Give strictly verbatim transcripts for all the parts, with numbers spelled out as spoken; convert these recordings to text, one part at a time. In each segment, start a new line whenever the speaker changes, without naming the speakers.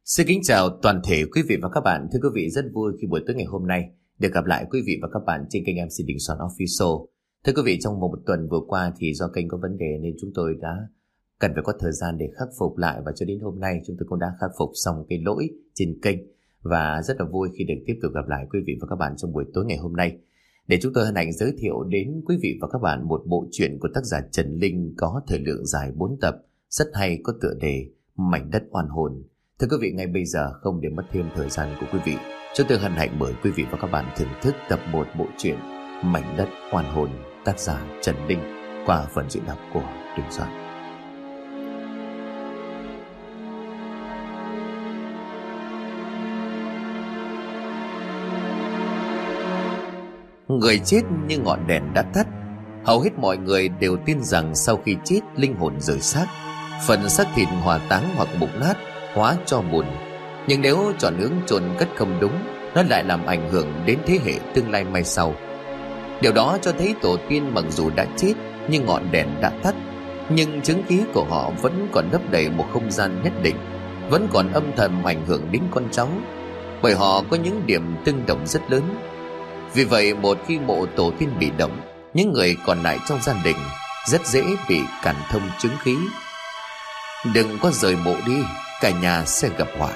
Xin kính chào toàn thể quý vị và các bạn. Thưa quý vị, rất vui khi buổi tối ngày hôm nay được gặp lại quý vị và các bạn trên kênh em xê Đình Soạn Official. Thưa quý vị, trong một tuần vừa qua thì do kênh có vấn đề nên chúng tôi đã cần phải có thời gian để khắc phục lại, và cho đến hôm nay chúng tôi cũng đã khắc phục xong cái lỗi trên kênh, và rất là vui khi được tiếp tục gặp lại quý vị và các bạn trong buổi tối ngày hôm nay để chúng tôi hân hạnh giới thiệu đến quý vị và các bạn một bộ truyện của tác giả Trần Linh có thời lượng dài bốn tập, rất hay, có tựa đề Mảnh Đất Oan Hồn. Thưa quý vị, ngay bây giờ không để mất thêm thời gian của quý vị, chúng tôi hân hạnh mời quý vị và các bạn thưởng thức tập một bộ truyện Mảnh Đất Oan Hồn, tác giả Trần Linh, qua phần diễn đọc của Đình Soạn. Người chết như ngọn đèn đã tắt. Hầu hết mọi người đều tin rằng sau khi chết, linh hồn rời xác, phần xác thịt hòa táng hoặc mục nát, hóa cho bùn. Nhưng nếu chọn hướng chôn cất không đúng, nó lại làm ảnh hưởng đến thế hệ tương lai mai sau. Điều đó cho thấy tổ tiên mặc dù đã chết nhưng ngọn đèn đã tắt, nhưng chứng khí của họ vẫn còn lấp đầy một không gian nhất định, vẫn còn âm thầm ảnh hưởng đến con cháu, bởi họ có những điểm tương đồng rất lớn. Vì vậy, một khi mộ tổ tiên bị động, những người còn lại trong gia đình rất dễ bị cản thông chứng khí. Đừng có rời mộ đi, cả nhà sẽ gặp họa.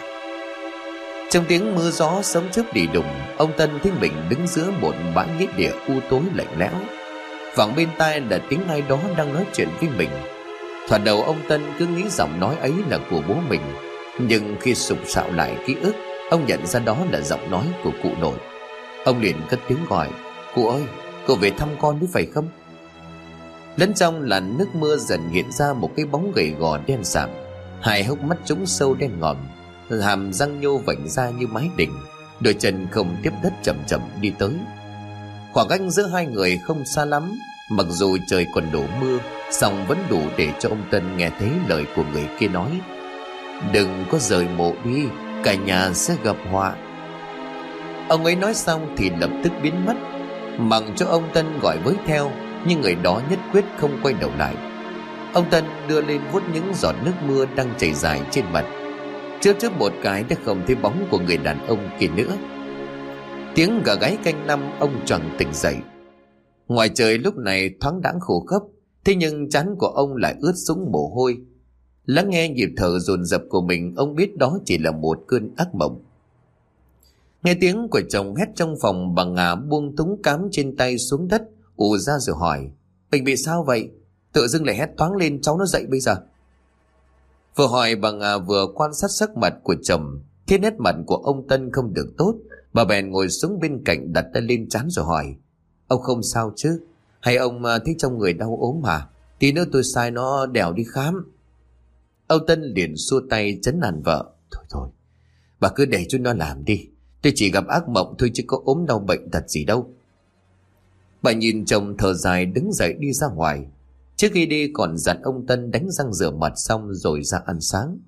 Trong tiếng mưa gió sấm chớp đi đùng, ông Tân thấy mình đứng giữa một bãi nghĩa địa u tối lạnh lẽo. Vẳng bên tai là tiếng ai đó đang nói chuyện với mình. Thoạt đầu ông Tân cứ nghĩ giọng nói ấy là của bố mình, nhưng khi sục sạo lại ký ức, ông nhận ra đó là giọng nói của cụ nội. Ông liền cất tiếng gọi: "Cụ ơi, cậu về thăm con đấy phải không?" Lẫn trong làn nước mưa dần hiện ra một cái bóng gầy gò đen sạm, hai hốc mắt trũng sâu đen ngòm, hàm răng nhô vảnh ra như mái đình, đôi chân không tiếp đất chậm chậm đi tới. Khoảng cách giữa hai người không xa lắm, mặc dù trời còn đổ mưa, song vẫn đủ để cho ông Tân nghe thấy lời của người kia nói: "Đừng có rời mộ đi, cả nhà sẽ gặp họa." Ông ấy nói xong thì lập tức biến mất, mặc cho ông Tân gọi với theo, nhưng người đó nhất quyết không quay đầu lại. Ông Tân đưa lên vuốt những giọt nước mưa đang chảy dài trên mặt, chớp chớp một cái đã không thấy bóng của người đàn ông kia nữa. Tiếng gà gáy canh năm, ông choàng tỉnh dậy. Ngoài trời lúc này thoáng đãng khô khốc, thế nhưng trán của ông lại ướt sũng mồ hôi. Lắng nghe nhịp thở dồn dập của mình, ông biết đó chỉ là một cơn ác mộng. Nghe tiếng của chồng hét trong phòng, bà Ngà buông túng cám trên tay xuống đất, ù ra rồi hỏi: "Mình bị sao vậy? Tự dưng lại hét toáng lên, cháu nó dậy bây giờ." Vừa hỏi bà Ngà vừa quan sát sắc mặt của chồng, thấy nét mặt của ông Tân không được tốt, bà bèn ngồi xuống bên cạnh đặt tay lên trán rồi hỏi: "Ông không sao chứ? Hay ông thấy trong người đau ốm hả? Tí nữa tôi sai nó đèo đi khám." Ông Tân liền xua tay trấn an vợ: "Thôi thôi, bà cứ để cho nó làm đi. Tôi chỉ gặp ác mộng thôi chứ có ốm đau bệnh tật gì đâu." Bà nhìn chồng thở dài đứng dậy đi ra ngoài. Trước khi đi còn dặn ông Tân đánh răng rửa mặt xong rồi ra ăn sáng.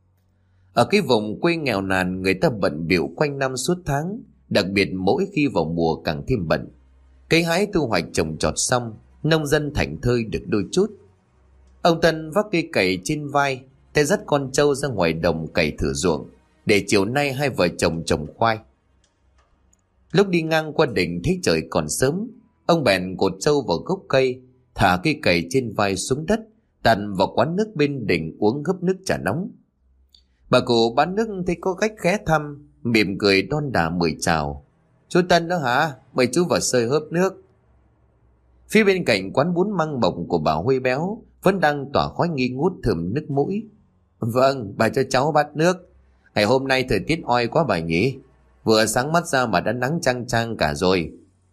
Ở cái vùng quê nghèo nàn, người ta bận bịu quanh năm suốt tháng, đặc biệt mỗi khi vào mùa càng thêm bận. Cây hái thu hoạch trồng trọt xong, nông dân thảnh thơi được đôi chút. Ông Tân vác cây cày trên vai, tay dắt con trâu ra ngoài đồng cày thử ruộng, để chiều nay hai vợ chồng trồng khoai. Lúc đi ngang qua đỉnh thấy trời còn sớm, ông bèn cột trâu vào gốc cây, thả cây cày trên vai xuống đất, đặt vào quán nước bên đỉnh uống hớp nước trà nóng. Bà cụ bán nước thấy có khách ghé thăm, mỉm cười đon đả mời chào: "Chú Tân đó hả? Mời chú vào xơi hớp nước." Phía bên cạnh quán bún măng bọc của bà Huê béo vẫn đang tỏa khói nghi ngút thơm nước mũi. "Vâng, bà cho cháu bát nước. Ngày hôm nay thời tiết oi quá bà nhỉ? Vừa sáng mắt ra mà đã nắng chang chang cả rồi."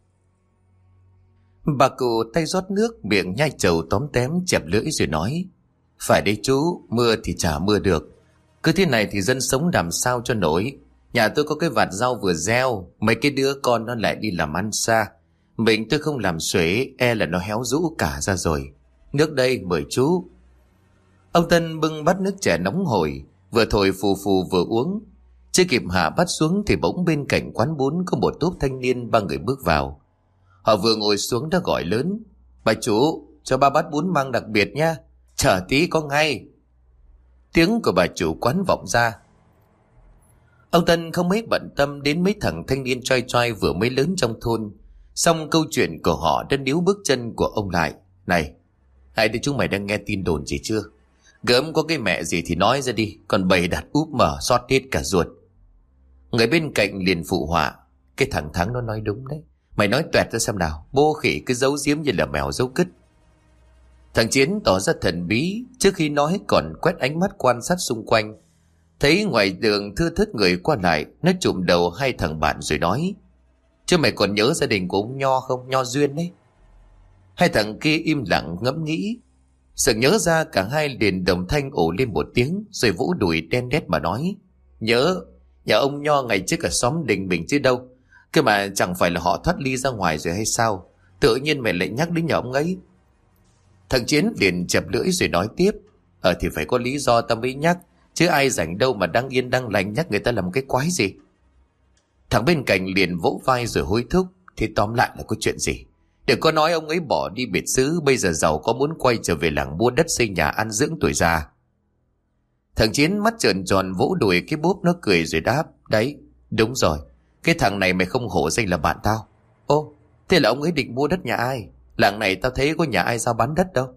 Bà cụ tay rót nước, miệng nhai trầu tóm tém chẹp lưỡi rồi nói: "Phải đấy chú, mưa thì chả mưa được. Cứ thế này thì dân sống làm sao cho nổi. Nhà tôi có cái vạt rau vừa gieo, mấy cái đứa con nó lại đi làm ăn xa. Mình tôi không làm xuể, e là nó héo rũ cả ra rồi. Nước đây mời chú." Ông Tân bưng bát nước chè nóng hổi, vừa thổi phù phù vừa uống. Chưa kịp hạ bát xuống thì bỗng bên cạnh quán bún có một tốp thanh niên ba người bước vào. Họ vừa ngồi xuống đã gọi lớn: "Bà chủ, cho ba bát bún măng đặc biệt nha, chờ tí có ngay." Tiếng của bà chủ quán vọng ra: Ông Tân không mấy bận tâm đến mấy thằng thanh niên choi choi vừa mới lớn trong thôn. Xong câu chuyện của họ đã níu bước chân của ông lại. Này, hai đứa chúng mày đang nghe tin đồn gì chưa? Gớm có cái mẹ gì thì nói ra đi, còn bày đặt úp mở xót hết cả ruột. Người bên cạnh liền phụ họa. Cái thằng Thắng nó nói đúng đấy. Mày nói toẹt ra xem nào, bô khỉ cứ giấu giếm như là mèo giấu cứt. Thằng Chiến tỏ ra thần bí, trước khi nói còn quét ánh mắt quan sát xung quanh. Thấy ngoài đường thưa thớt người qua lại, nó chụm đầu hai thằng bạn rồi nói: Chứ mày còn nhớ gia đình của ông Nho không? Nho Duyên đấy. Hai thằng kia im lặng ngẫm nghĩ. Sực nhớ ra, cả hai liền đồng thanh ồ lên một tiếng, rồi vỗ đùi đen đét mà nói: Nhớ, nhà ông Nho ngày trước ở xóm Đình mình chứ đâu. Cơ mà chẳng phải là họ thoát ly ra ngoài rồi hay sao? Tự nhiên mày lại nhắc đến nhà ông ấy. Thằng Chiến liền chẹp lưỡi rồi nói tiếp: Ờ thì phải có lý do tao mới nhắc, chứ ai rảnh đâu mà đang yên đang lành nhắc người ta làm cái quái gì. Thằng bên cạnh liền vỗ vai rồi hối thúc: Thì tóm lại là có chuyện gì? Đừng có nói ông ấy bỏ đi biệt xứ, bây giờ giàu có muốn quay trở về làng mua đất xây nhà an dưỡng tuổi già. Thằng Chiến mắt trợn tròn vỗ đùi cái bốp, nó cười rồi đáp: Đấy, đúng rồi, cái thằng này mày không hổ danh là bạn tao. Ô, thế là ông ấy định mua đất nhà ai? Làng này tao thấy có nhà ai giao bán đất đâu.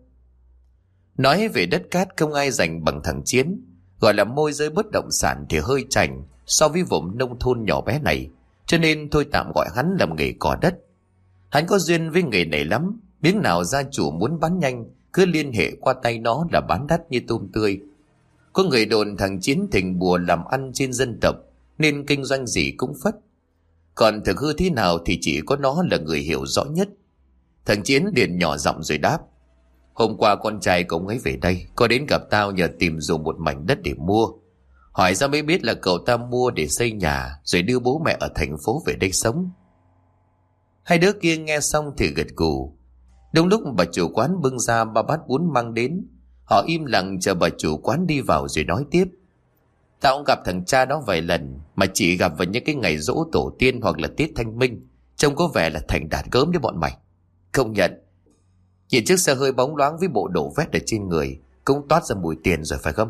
Nói về đất cát không ai giành bằng thằng Chiến. Gọi là môi giới bất động sản thì hơi chảnh so với vùng nông thôn nhỏ bé này, cho nên thôi tạm gọi hắn làm nghề cò đất. Hắn có duyên với nghề này lắm, miếng nào gia chủ muốn bán nhanh cứ liên hệ qua tay nó là bán đắt như tôm tươi. Có người đồn thằng Chiến thình bùa làm ăn trên dân tộc nên kinh doanh gì cũng phất. Còn thực hư thế nào thì chỉ có nó là người hiểu rõ nhất. Thằng Chiến liền nhỏ giọng rồi đáp: Hôm qua con trai của ông ấy về đây, có đến gặp tao nhờ tìm dùng một mảnh đất để mua. Hỏi ra mới biết là cậu ta mua để xây nhà, rồi đưa bố mẹ ở thành phố về đây sống. Hai đứa kia nghe xong thì gật gù. Đúng lúc bà chủ quán bưng ra ba bát bún mang đến, họ im lặng chờ bà chủ quán đi vào rồi nói tiếp: Tao cũng gặp thằng cha đó vài lần, mà chỉ gặp vào những cái ngày giỗ tổ tiên hoặc là Tết Thanh Minh. Trông có vẻ là thành đạt gớm đấy bọn mày. Công nhận, nhìn chiếc xe hơi bóng loáng với bộ đồ vét ở trên người cũng toát ra mùi tiền rồi phải không?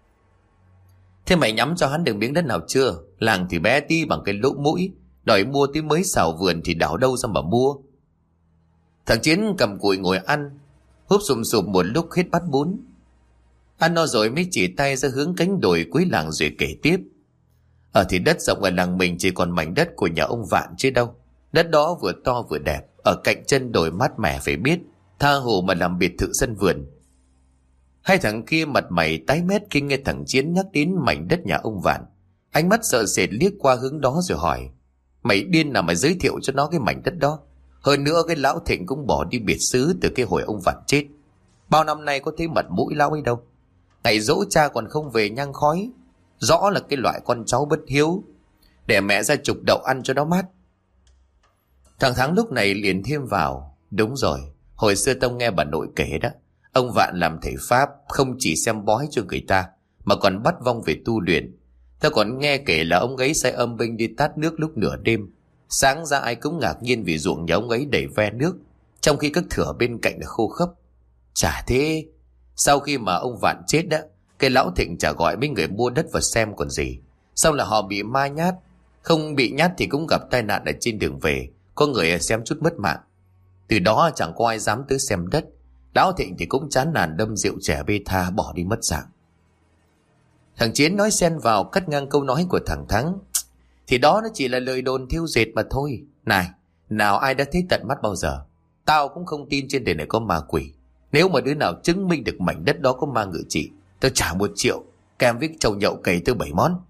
Thế mày nhắm cho hắn được miếng đất nào chưa? Làng thì bé tí bằng cái lỗ mũi, đòi mua tí mới xào vườn thì đảo đâu ra mà mua. Thằng Chiến cầm cùi ngồi ăn, húp sùm sụp một lúc hết bát bún. Ăn no rồi mới chỉ tay ra hướng cánh đồi cuối làng rồi kể tiếp: Ở thì đất rộng ở làng mình chỉ còn mảnh đất của nhà ông Vạn chứ đâu. Đất đó vừa to vừa đẹp, ở cạnh chân đồi mát mẻ phải biết, tha hồ mà làm biệt thự sân vườn. Hai thằng kia mặt mày tái mét khi nghe thằng Chiến nhắc đến mảnh đất nhà ông Vạn. Ánh mắt sợ sệt liếc qua hướng đó rồi hỏi: Mày điên nào mà giới thiệu cho nó cái mảnh đất đó? Hơn nữa cái lão Thịnh cũng bỏ đi biệt xứ từ cái hồi ông Vạn chết. Bao năm nay có thấy mặt mũi lão ấy đâu. Ngày dỗ cha còn không về nhang khói. Rõ là cái loại con cháu bất hiếu. Để mẹ ra chục đậu ăn cho nó mát. Thằng Thắng lúc này liền thêm vào: Đúng rồi, hồi xưa tao nghe bà nội kể đó, ông Vạn làm thầy Pháp không chỉ xem bói cho người ta mà còn bắt vong về tu luyện. Tao còn nghe kể là ông ấy sai âm binh đi tát nước lúc nửa đêm. Sáng ra ai cũng ngạc nhiên vì ruộng nhà ông ấy đầy ve nước, trong khi các thửa bên cạnh là khô khốc. Chả thế, sau khi mà ông Vạn chết đó, cái lão Thịnh chả gọi mấy người mua đất vào xem còn gì. Xong là họ bị ma nhát, không bị nhát thì cũng gặp tai nạn ở trên đường về, có người xem chút mất mạng. Từ đó chẳng có ai dám tới xem đất. Lão Thịnh thì cũng chán nản đâm rượu chè bê tha bỏ đi mất dạng. Thằng Chiến nói xen vào cắt ngang câu nói của thằng Thắng: Thì đó nó chỉ là lời đồn thiêu dệt mà thôi. Này, nào ai đã thấy tận mắt bao giờ? Tao cũng không tin trên đời này có ma quỷ. Nếu mà đứa nào chứng minh được mảnh đất đó có ma ngự trị, tao trả một triệu kèm với chầu nhậu cày từ bảy món.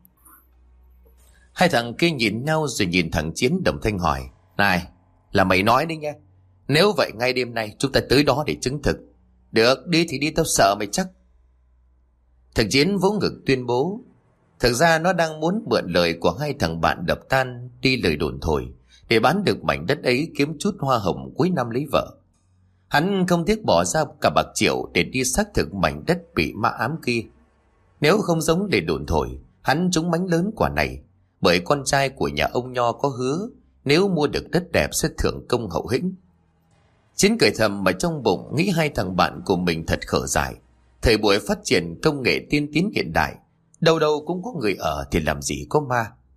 Hai thằng kia nhìn nhau rồi nhìn thằng Chiến đồng thanh hỏi: Này, là mày nói đấy nha. Nếu vậy ngay đêm nay chúng ta tới đó để chứng thực. Được, đi thì đi, tao sợ mày chắc. Thằng Chiến vỗ ngực tuyên bố. Thực ra nó đang muốn mượn lời của hai thằng bạn đập tan đi lời đồn thổi để bán được mảnh đất ấy kiếm chút hoa hồng cuối năm lấy vợ. Hắn không tiếc bỏ ra cả bạc triệu để đi xác thực mảnh đất bị ma ám kia. Nếu không giống để đồn thổi, hắn trúng mánh lớn quả này, bởi con trai của nhà ông Nho có hứa nếu mua được đất đẹp sẽ thưởng công hậu hĩnh. Chiến cười thầm mà trong bụng nghĩ hai thằng bạn của mình thật khở dại. Thời buổi phát triển công nghệ tiên tiến hiện đại, đâu đâu cũng có người ở thì làm gì có ma.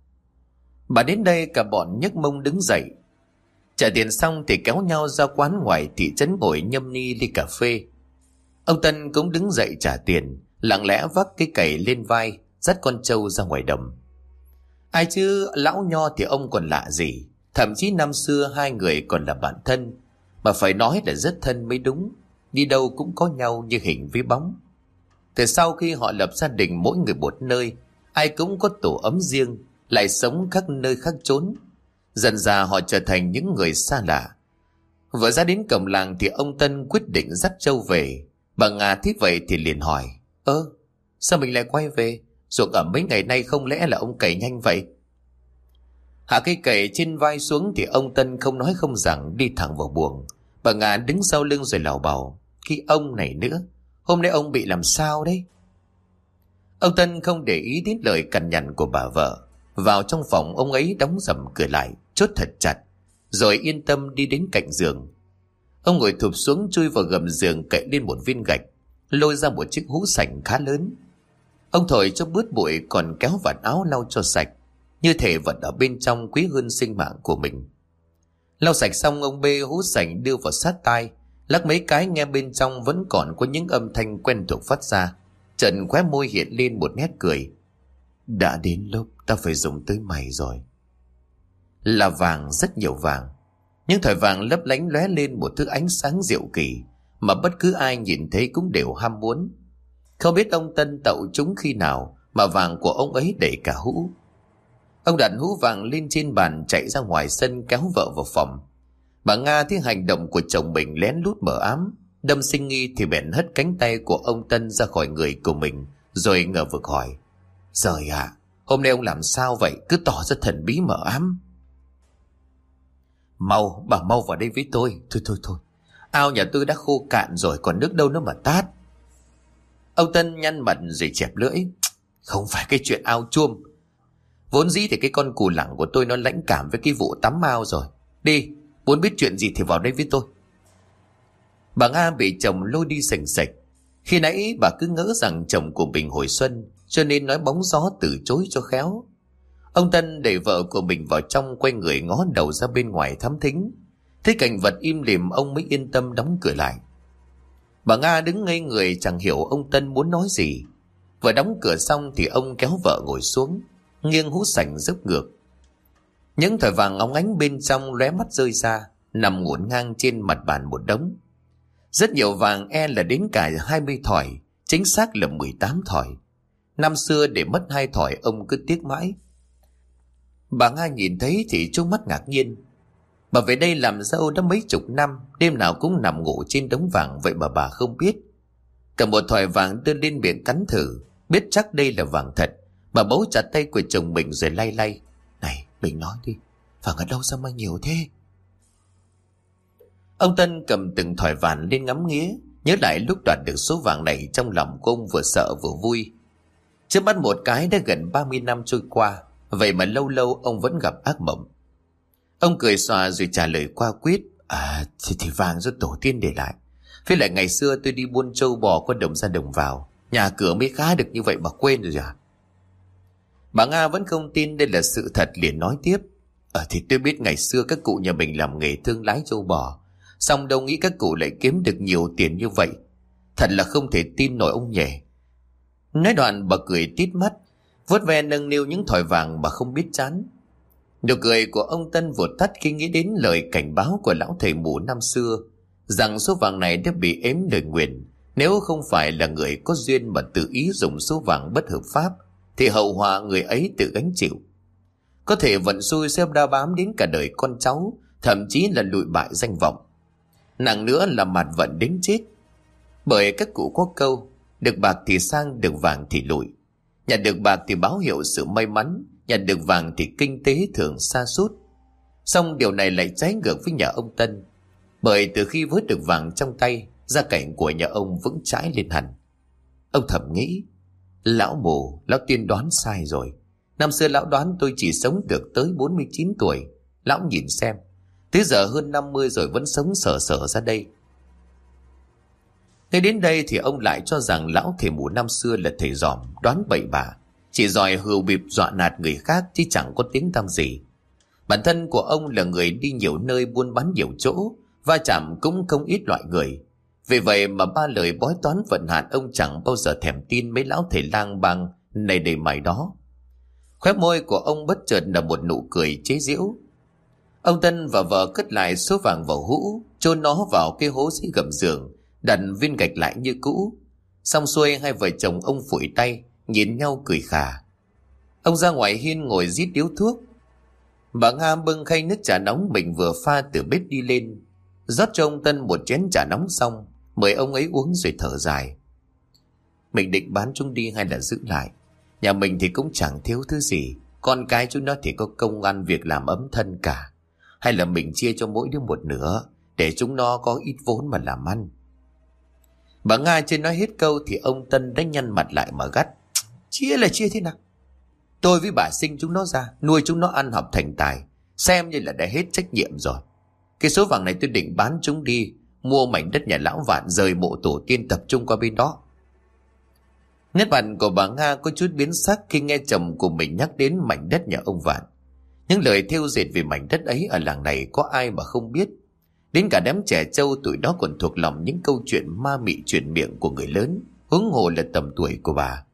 Bà đến đây cả bọn nhấc mông đứng dậy. Trả tiền xong thì kéo nhau ra quán ngoài thị trấn ngồi nhâm nhi ly cà phê. Ông Tân cũng đứng dậy trả tiền, lặng lẽ vác cái cày lên vai, dắt con trâu ra ngoài đồng. Ai chứ lão Nho thì ông còn lạ gì, thậm chí năm xưa hai người còn là bạn thân, mà phải nói là rất thân mới đúng, đi đâu cũng có nhau như hình với bóng. Từ sau khi họ lập gia đình mỗi người một nơi, ai cũng có tổ ấm riêng, lại sống khác nơi khác chốn. Dần dà họ trở thành những người xa lạ. Vừa ra đến cổng làng thì ông Tân quyết định dắt trâu về. Bà Nga thấy vậy thì liền hỏi: Ơ, sao mình lại quay về? Ruộng ẩm mấy ngày nay không lẽ là ông cày nhanh vậy? Hạ cây cày trên vai xuống thì ông Tân không nói không rằng đi thẳng vào buồng. Bà Nga đứng sau lưng rồi lảo bảo: Cái ông này nữa, hôm nay ông bị làm sao đấy? Ông Tân không để ý đến lời cằn nhằn của bà vợ. Vào trong phòng, ông ấy đóng sầm cửa lại, chốt thật chặt, rồi yên tâm đi đến cạnh giường. Ông ngồi thụp xuống, chui vào gầm giường, cậy lên một viên gạch, lôi ra một chiếc hũ sành khá lớn. Ông thổi cho bớt bụi, còn kéo vạt áo lau cho sạch, như thể vật ở bên trong quý hơn sinh mạng của mình. Lau sạch xong, ông bê hũ sành đưa vào sát tai, lắc mấy cái nghe bên trong vẫn còn có những âm thanh quen thuộc phát ra. Trần khóe môi hiện lên một nét cười: Đã đến lúc ta phải dùng tới mày rồi. Là vàng, rất nhiều vàng. Những thỏi vàng lấp lánh lóe lên một thứ ánh sáng diệu kỳ mà bất cứ ai nhìn thấy cũng đều ham muốn. Không biết ông Tân tậu chúng khi nào mà vàng của ông ấy đầy cả hũ. Ông đặt hũ vàng lên trên bàn, chạy ra ngoài sân kéo vợ vào phòng. Bà Nga thấy hành động của chồng mình lén lút mờ ám, đâm sinh nghi thì bèn hất cánh tay của ông Tân ra khỏi người của mình, rồi ngờ vực hỏi: Trời ạ, à, hôm nay ông làm sao vậy, cứ tỏ ra thần bí mờ ám? Mau, bà mau vào đây với tôi. Thôi thôi thôi, ao nhà tôi đã khô cạn rồi, còn nước đâu nữa mà tát. Ông Tân nhăn mặt rồi chẹp lưỡi: Không phải cái chuyện ao chuông. Vốn dĩ thì cái con cù lẳng của tôi nó lãnh cảm với cái vụ tắm ao rồi. Đi, muốn biết chuyện gì thì vào đây với tôi. Bà Nga bị chồng lôi đi sành sạch. Khi nãy bà cứ ngỡ rằng chồng của mình hồi xuân, cho nên nói bóng gió từ chối cho khéo. Ông Tân đẩy vợ của mình vào trong, quay người ngó đầu ra bên ngoài thám thính. Thấy cảnh vật im lìm, ông mới yên tâm đóng cửa lại. Bà Nga đứng ngây người, chẳng hiểu ông Tân muốn nói gì. Vừa đóng cửa xong thì ông kéo vợ ngồi xuống, nghiêng hũ sành dốc ngược. Những thỏi vàng óng ánh bên trong lóe mắt rơi ra, nằm ngổn ngang trên mặt bàn một đống. Rất nhiều vàng, e là đến cả hai mươi thỏi, chính xác là mười tám thỏi. Năm xưa để mất hai thỏi ông cứ tiếc mãi. Bà Nga nhìn thấy thì trố mắt ngạc nhiên. Bà về đây làm dâu đã mấy chục năm, đêm nào cũng nằm ngủ trên đống vàng, vậy mà bà không biết. Cả một thỏi vàng đưa lên miệng cắn thử, biết chắc đây là vàng thật. Bà bấu chặt tay của chồng mình rồi lay lay: Này, mình nói đi, vàng ở đâu sao mà nhiều thế? Ông Tân cầm từng thỏi vàng lên ngắm nghía, nhớ lại lúc đoạt được số vàng này, trong lòng của ông vừa sợ vừa vui. Trước mắt một cái đã gần ba mươi năm trôi qua, vậy mà lâu lâu ông vẫn gặp ác mộng. Ông cười xòa rồi trả lời qua quyết: À thì, thì vàng do tổ tiên để lại. Với lại ngày xưa tôi đi buôn trâu bò qua đồng ra đồng vào, nhà cửa mới khá được như vậy mà quên rồi à? Bà Nga vẫn không tin đây là sự thật, liền nói tiếp: Ờ thì tôi biết ngày xưa các cụ nhà mình làm nghề thương lái trâu bò, xong đâu nghĩ các cụ lại kiếm được nhiều tiền như vậy. Thật là không thể tin nổi ông nhỉ. Nói đoạn bà cười tít mắt, vuốt ve nâng niu những thỏi vàng bà không biết chán. Nụ cười của ông Tân vụt tắt khi nghĩ đến lời cảnh báo của lão thầy mù năm xưa, rằng số vàng này đã bị ếm lời nguyền. Nếu không phải là người có duyên mà tự ý dùng số vàng bất hợp pháp, thì hậu họa người ấy tự gánh chịu. Có thể vận xui sẽ đa bám đến cả đời con cháu, thậm chí là lụi bại danh vọng. Nặng nữa là mạt vận đến chết. Bởi các cụ có câu: được bạc thì sang, được vàng thì lụi. Nhận được bạc thì báo hiệu sự may mắn, nhận được vàng thì kinh tế thường sa sút. Song điều này lại trái ngược với nhà ông Tân. Bởi từ khi vớt được vàng trong tay, gia cảnh của nhà ông vững chãi lên hẳn. Ông thầm nghĩ: Lão mù, lão tiên đoán sai rồi. Năm xưa lão đoán tôi chỉ sống được tới bốn mươi chín tuổi. Lão nhìn xem, tới giờ hơn năm mươi rồi vẫn sống sờ sờ ra đây. Ngay đến đây thì ông lại cho rằng lão thầy mù năm xưa là thầy giòm, đoán bậy bạ. chỉ giỏi hừu bịp dọa nạt người khác chứ chẳng có tiếng tăm gì. Bản thân của ông là người đi nhiều nơi buôn bán nhiều chỗ, va chạm cũng không ít loại người. Vì vậy mà ba lời bói toán vận hạn ông chẳng bao giờ thèm tin mấy lão thầy lang bang này đầy mày đó. Khóe môi của ông bất chợt là một nụ cười chế giễu. Ông Tân và vợ cất lại số vàng vào hũ, chôn nó vào cái hố dưới gầm giường, đặt viên gạch lại như cũ. Xong xuôi hai vợ chồng ông phủi tay, nhìn nhau cười khà. Ông ra ngoài hiên ngồi rít điếu thuốc. Bà Nga bưng khay nước trà nóng mình vừa pha từ bếp đi lên, rót cho ông Tân một chén trà nóng xong, mời ông ấy uống rồi thở dài. Mình định bán chúng đi hay là giữ lại? Nhà mình thì cũng chẳng thiếu thứ gì, con cái chúng nó thì có công ăn việc làm ấm thân cả. Hay là mình chia cho mỗi đứa một nửa, để chúng nó có ít vốn mà làm ăn. Bà Nga chưa nói hết câu thì ông Tân đã nhăn mặt lại mà gắt. Chia là chia thế nào? Tôi với bà sinh chúng nó ra, nuôi chúng nó ăn học thành tài, xem như là đã hết trách nhiệm rồi. Cái số vàng này tôi định bán chúng đi, mua mảnh đất nhà lão Vạn rời mộ tổ tiên tập trung qua bên đó. Nét mặt của bà Nga có chút biến sắc khi nghe chồng của mình nhắc đến mảnh đất nhà ông Vạn. Những lời thêu dệt về mảnh đất ấy ở làng này có ai mà không biết. Đến cả đám trẻ trâu tuổi đó còn thuộc lòng những câu chuyện ma mị truyền miệng của người lớn, huống hồ là tầm tuổi của bà.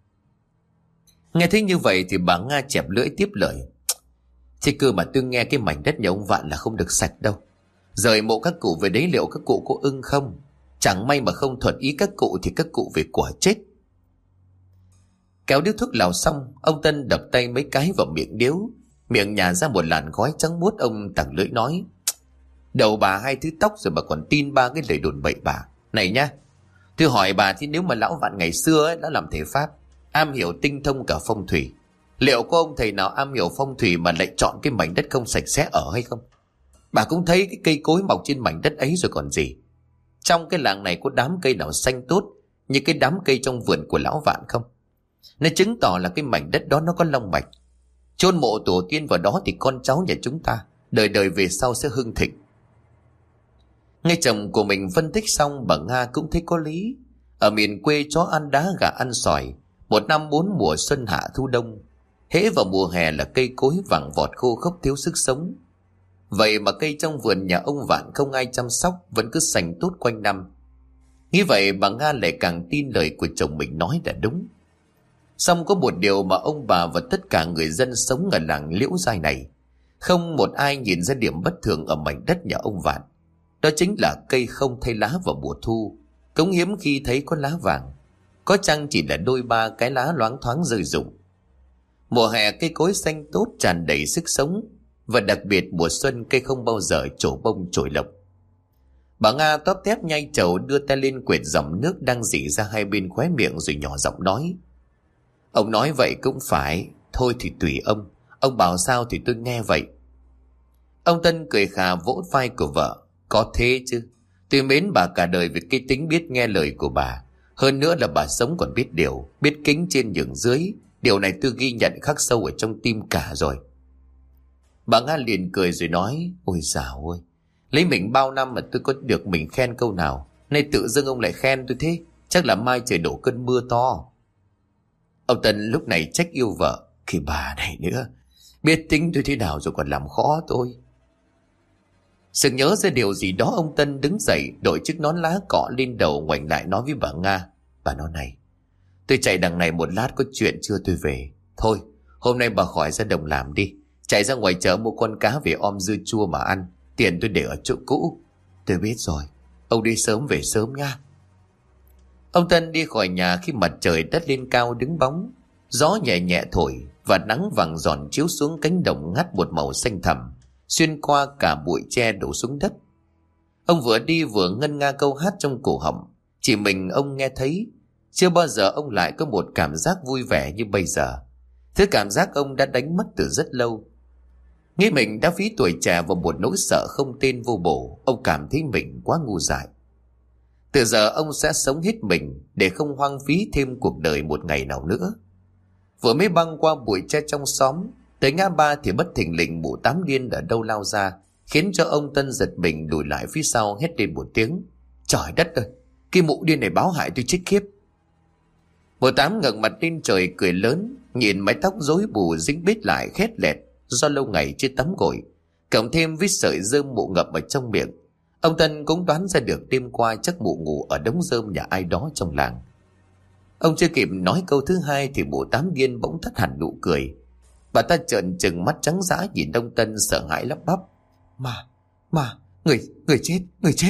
Nghe thấy như vậy thì bà Nga chẹp lưỡi tiếp lời. Thế cơ mà tôi nghe cái mảnh đất nhà ông Vạn là không được sạch đâu. Rời mộ các cụ về đấy liệu các cụ có ưng không? Chẳng may mà không thuận ý các cụ thì các cụ về quả chết. Kéo điếu thuốc lào xong, ông Tân đập tay mấy cái vào miệng điếu, miệng nhả ra một làn khói trắng muốt. Ông tặc lưỡi nói. Đầu bà hai thứ tóc rồi mà còn tin ba cái lời đồn bậy bạ. Này nhá, tôi hỏi bà thì nếu mà lão Vạn ngày xưa ấy đã làm thể pháp, am hiểu tinh thông cả phong thủy, liệu có ông thầy nào am hiểu phong thủy mà lại chọn cái mảnh đất không sạch sẽ ở hay không? Bà cũng thấy cái cây cối mọc trên mảnh đất ấy rồi còn gì. Trong cái làng này có đám cây nào xanh tốt như cái đám cây trong vườn của lão Vạn không? Nó chứng tỏ là cái mảnh đất đó nó có long mạch. Chôn mộ tổ tiên vào đó thì con cháu nhà chúng ta đời đời về sau sẽ hưng thịnh. Nghe chồng của mình phân tích xong, bà Nga cũng thấy có lý. Ở miền quê chó ăn đá gà ăn sỏi, một năm bốn mùa xuân hạ thu đông, hễ vào mùa hè là cây cối vàng vọt khô khốc thiếu sức sống. Vậy mà cây trong vườn nhà ông Vạn không ai chăm sóc, vẫn cứ xanh tốt quanh năm. Nghĩ vậy bà Nga lại càng tin lời của chồng mình nói là đúng. Song có một điều mà ông bà và tất cả người dân sống ở làng Liễu Giai này không một ai nhìn ra điểm bất thường ở mảnh đất nhà ông Vạn. Đó chính là cây không thay lá vào mùa thu, cũng hiếm khi thấy có lá vàng, có chăng chỉ là đôi ba cái lá loáng thoáng rơi rụng. Mùa hè cây cối xanh tốt tràn đầy sức sống, và đặc biệt mùa xuân cây không bao giờ trổ bông trồi lộc. Bà Nga tóp tép nhai trầu, đưa tay lên quệt dòng nước đang rỉ ra hai bên khóe miệng rồi nhỏ giọng nói. Ông nói vậy cũng phải, thôi thì tùy ông, ông bảo sao thì tôi nghe vậy. Ông Tân cười khà vỗ vai của vợ. Có thế chứ, tôi mến bà cả đời vì cái tính biết nghe lời của bà. Hơn nữa là bà sống còn biết điều, biết kính trên nhường dưới. Điều này tôi ghi nhận khắc sâu ở trong tim cả rồi. Bà Nga liền cười rồi nói. Ôi dào ơi, lấy mình bao năm mà tôi có được mình khen câu nào, nay tự dưng ông lại khen tôi thế. Chắc là mai trời đổ cơn mưa to. Ông Tân lúc này trách yêu vợ. Khi bà này nữa, biết tính tôi thế nào rồi còn làm khó tôi. Sực nhớ ra điều gì đó, ông Tân đứng dậy, đội chiếc nón lá cọ lên đầu, ngoảnh lại nói với bà Nga. Bà nói này, tôi chạy đằng này một lát có chuyện chưa tôi về. Thôi, hôm nay bà khỏi ra đồng làm đi, chạy ra ngoài chợ mua con cá về om dưa chua mà ăn. Tiền tôi để ở chỗ cũ. Tôi biết rồi, ông đi sớm về sớm nha. Ông Tân đi khỏi nhà khi mặt trời đất lên cao đứng bóng. Gió nhẹ nhẹ thổi và nắng vàng giòn chiếu xuống cánh đồng ngắt một màu xanh thẳm, xuyên qua cả bụi tre đổ xuống đất. Ông vừa đi vừa ngân nga câu hát trong cổ họng, chỉ mình ông nghe thấy. Chưa bao giờ ông lại có một cảm giác vui vẻ như bây giờ. Thứ cảm giác ông đã đánh mất từ rất lâu. Nghĩ mình đã phí tuổi trẻ vào một nỗi sợ không tên vô bổ, ông cảm thấy mình quá ngu dại. Từ giờ ông sẽ sống hết mình để không hoang phí thêm cuộc đời một ngày nào nữa. Vừa mới băng qua bụi tre trong xóm, tới ngã ba thì bất thình lình mụ tám điên ở đâu lao ra, khiến cho ông Tân giật mình lùi lại phía sau, hét lên một tiếng. Trời đất ơi, cái mụ điên này báo hại tôi chết khiếp. Mụ tám ngẩng mặt lên trời cười lớn, nhìn mái tóc rối bù dính bết lại khét lẹt do lâu ngày chưa tắm gội, cộng thêm với sợi rơm mụ ngậm ở trong miệng. Ông Tân cũng đoán ra được đêm qua chắc mụ ngủ ở đống rơm nhà ai đó trong làng. Ông chưa kịp nói câu thứ hai thì mụ Tám điên bỗng thất hẳn nụ cười. Bà ta trợn trừng mắt trắng dã nhìn ông Tân sợ hãi lắp bắp: Mà, mà, người, người chết, người chết.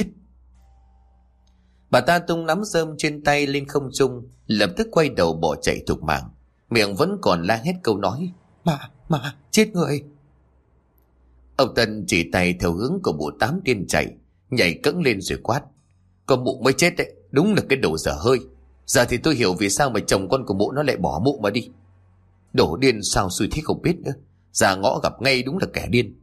Bà ta tung nắm rơm trên tay lên không trung, lập tức quay đầu bỏ chạy thục mạng, miệng vẫn còn la hét câu nói: Mà, mà, chết người. Ông Tân chỉ tay theo hướng của mụ Tám điên chạy, nhảy cẫng lên rồi quát: Con mụ mới chết đấy, đúng là cái đồ dở hơi. Giờ thì tôi hiểu vì sao mà chồng con của mụ nó lại bỏ mụ mà đi. Đổ điên sao xui thế không biết nữa, ra ngõ gặp ngay đúng là kẻ điên.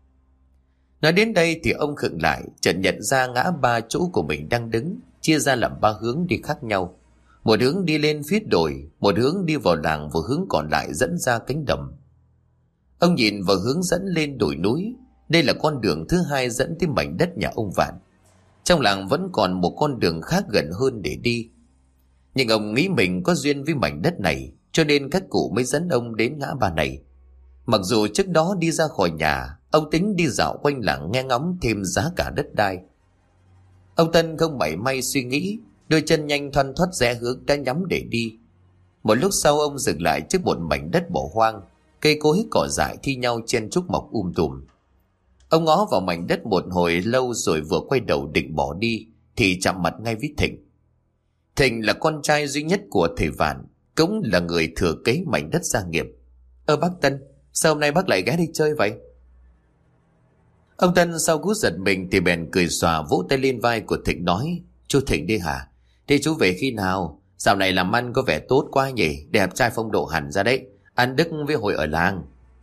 Nói đến đây thì ông khựng lại, chợt nhận ra ngã ba chỗ của mình đang đứng chia ra làm ba hướng đi khác nhau. Một hướng đi lên phía đồi, một hướng đi vào làng, và hướng còn lại dẫn ra cánh đồng. Ông nhìn vào hướng dẫn lên đồi núi. Đây là con đường thứ hai dẫn tới mảnh đất nhà ông Vạn. Trong làng vẫn còn một con đường khác gần hơn để đi, nhưng ông nghĩ mình có duyên với mảnh đất này, cho nên các cụ mới dẫn ông đến ngã ba này. Mặc dù trước đó đi ra khỏi nhà, ông tính đi dạo quanh làng nghe ngóng thêm giá cả đất đai. Ông Tân không mảy may suy nghĩ, đôi chân nhanh thoăn thoắt rẽ hướng đã nhắm để đi. Một lúc sau ông dừng lại trước một mảnh đất bỏ hoang, cây cối cỏ dại thi nhau chen chúc mọc um tùm. Ông ngó vào mảnh đất một hồi lâu rồi vừa quay đầu định bỏ đi thì chạm mặt ngay với Thịnh. Thịnh là con trai duy nhất của thầy Vạn, cũng là người thừa kế mảnh đất gia nghiệp. Ơ bác Tân, sao hôm nay bác lại ghé đi chơi vậy? Ông Tân sau cú giật mình thì bèn cười xòa vỗ tay lên vai của Thịnh nói: Chú Thịnh đi hả? Thế chú về khi nào? Dạo này làm ăn có vẻ tốt quá nhỉ, đẹp trai phong độ hẳn ra đấy, ăn đức với hội ở làng.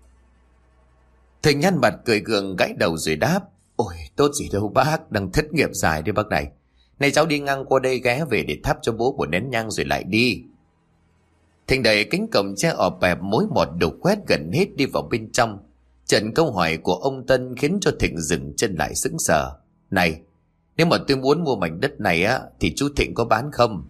Thịnh nhăn mặt cười gượng gãi đầu rồi đáp: Ôi tốt gì đâu bác, đang thất nghiệp dài đấy bác này. Này cháu đi ngang qua đây ghé về để thắp cho bố một nén nhang rồi lại đi. Thịnh đẩy cánh cổng tre ọp ẹp mối mọt đục quét gần hết đi vào bên trong. Trận câu hỏi của ông Tân khiến cho Thịnh dừng chân lại sững sờ. Này, nếu mà tôi muốn mua mảnh đất này á thì chú Thịnh có bán không?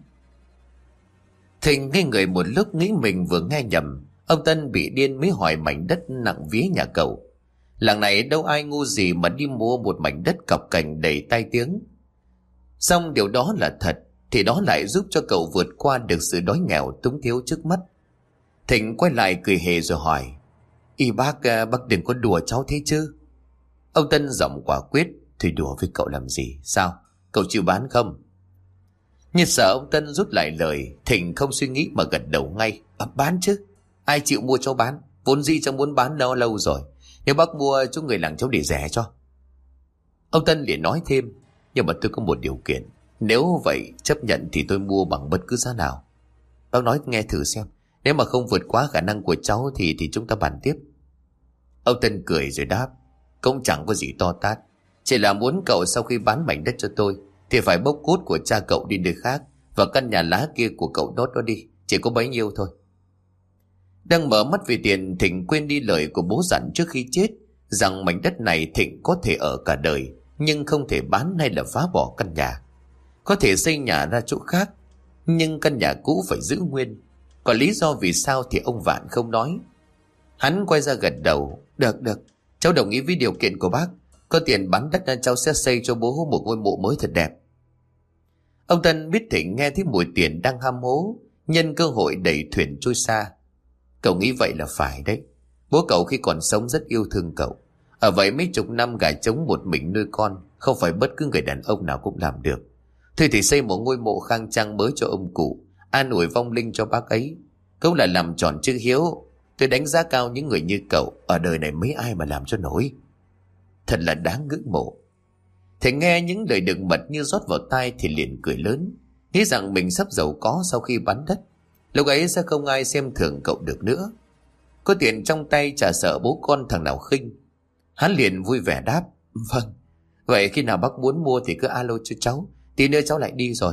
Thịnh ngây người một lúc nghĩ mình vừa nghe nhầm. Ông Tân bị điên mới hỏi mảnh đất nặng vía nhà cậu. Làng này đâu ai ngu gì mà đi mua một mảnh đất cọc cành đầy tai tiếng. Xong điều đó là thật thì đó lại giúp cho cậu vượt qua được sự đói nghèo túng thiếu trước mắt. Thịnh quay lại cười hề rồi hỏi: Y bác, bác đừng có đùa cháu thế chứ. Ông Tân giọng quả quyết: Thì đùa với cậu làm gì? Sao? Cậu chịu bán không? Như sợ ông Tân rút lại lời, Thịnh không suy nghĩ mà gật đầu ngay: à, bán chứ. Ai chịu mua cháu bán, vốn dĩ cháu muốn bán lâu lâu rồi. Nếu bác mua chú người làng cháu để rẻ cho. Ông Tân liền nói thêm: Nhưng mà tôi có một điều kiện. Nếu vậy chấp nhận thì tôi mua bằng bất cứ giá nào. Bác nói nghe thử xem. Nếu mà không vượt quá khả năng của cháu thì thì chúng ta bàn tiếp. Ông Tân cười rồi đáp: Cũng chẳng có gì to tát, chỉ là muốn cậu sau khi bán mảnh đất cho tôi thì phải bốc cốt của cha cậu đi nơi khác, và căn nhà lá kia của cậu đốt nó đi. Chỉ có bấy nhiêu thôi. Đang mở mắt vì tiền, Thịnh quên đi lời của bố dặn trước khi chết, rằng mảnh đất này Thịnh có thể ở cả đời, nhưng không thể bán hay là phá bỏ căn nhà. Có thể xây nhà ra chỗ khác, nhưng căn nhà cũ phải giữ nguyên. Còn lý do vì sao thì ông Vạn không nói. Hắn quay ra gật đầu: Được được, cháu đồng ý với điều kiện của bác. Có tiền bán đất cháu sẽ xây cho bố một ngôi mộ mới thật đẹp. Ông Tân biết Thịnh nghe thấy mùi tiền đang ham hố, nhân cơ hội đẩy thuyền trôi xa. Cậu nghĩ vậy là phải đấy. Bố cậu khi còn sống rất yêu thương cậu. Ở vậy mấy chục năm gà trống một mình nuôi con, không phải bất cứ người đàn ông nào cũng làm được. Thôi thì xây một ngôi mộ khang trang mới cho ông cụ, an ủi vong linh cho bác ấy, cũng là làm tròn chữ hiếu. Tôi đánh giá cao những người như cậu, ở đời này mấy ai mà làm cho nổi. Thật là đáng ngưỡng mộ. Thầy nghe những lời đựng mật như rót vào tai thì liền cười lớn, nghĩ rằng mình sắp giàu có sau khi bán đất. Lúc ấy sẽ không ai xem thường cậu được nữa. Có tiền trong tay chả sợ bố con thằng nào khinh. Hắn liền vui vẻ đáp: Vâng, vậy khi nào bác muốn mua thì cứ alo cho cháu, tí nữa cháu lại đi rồi.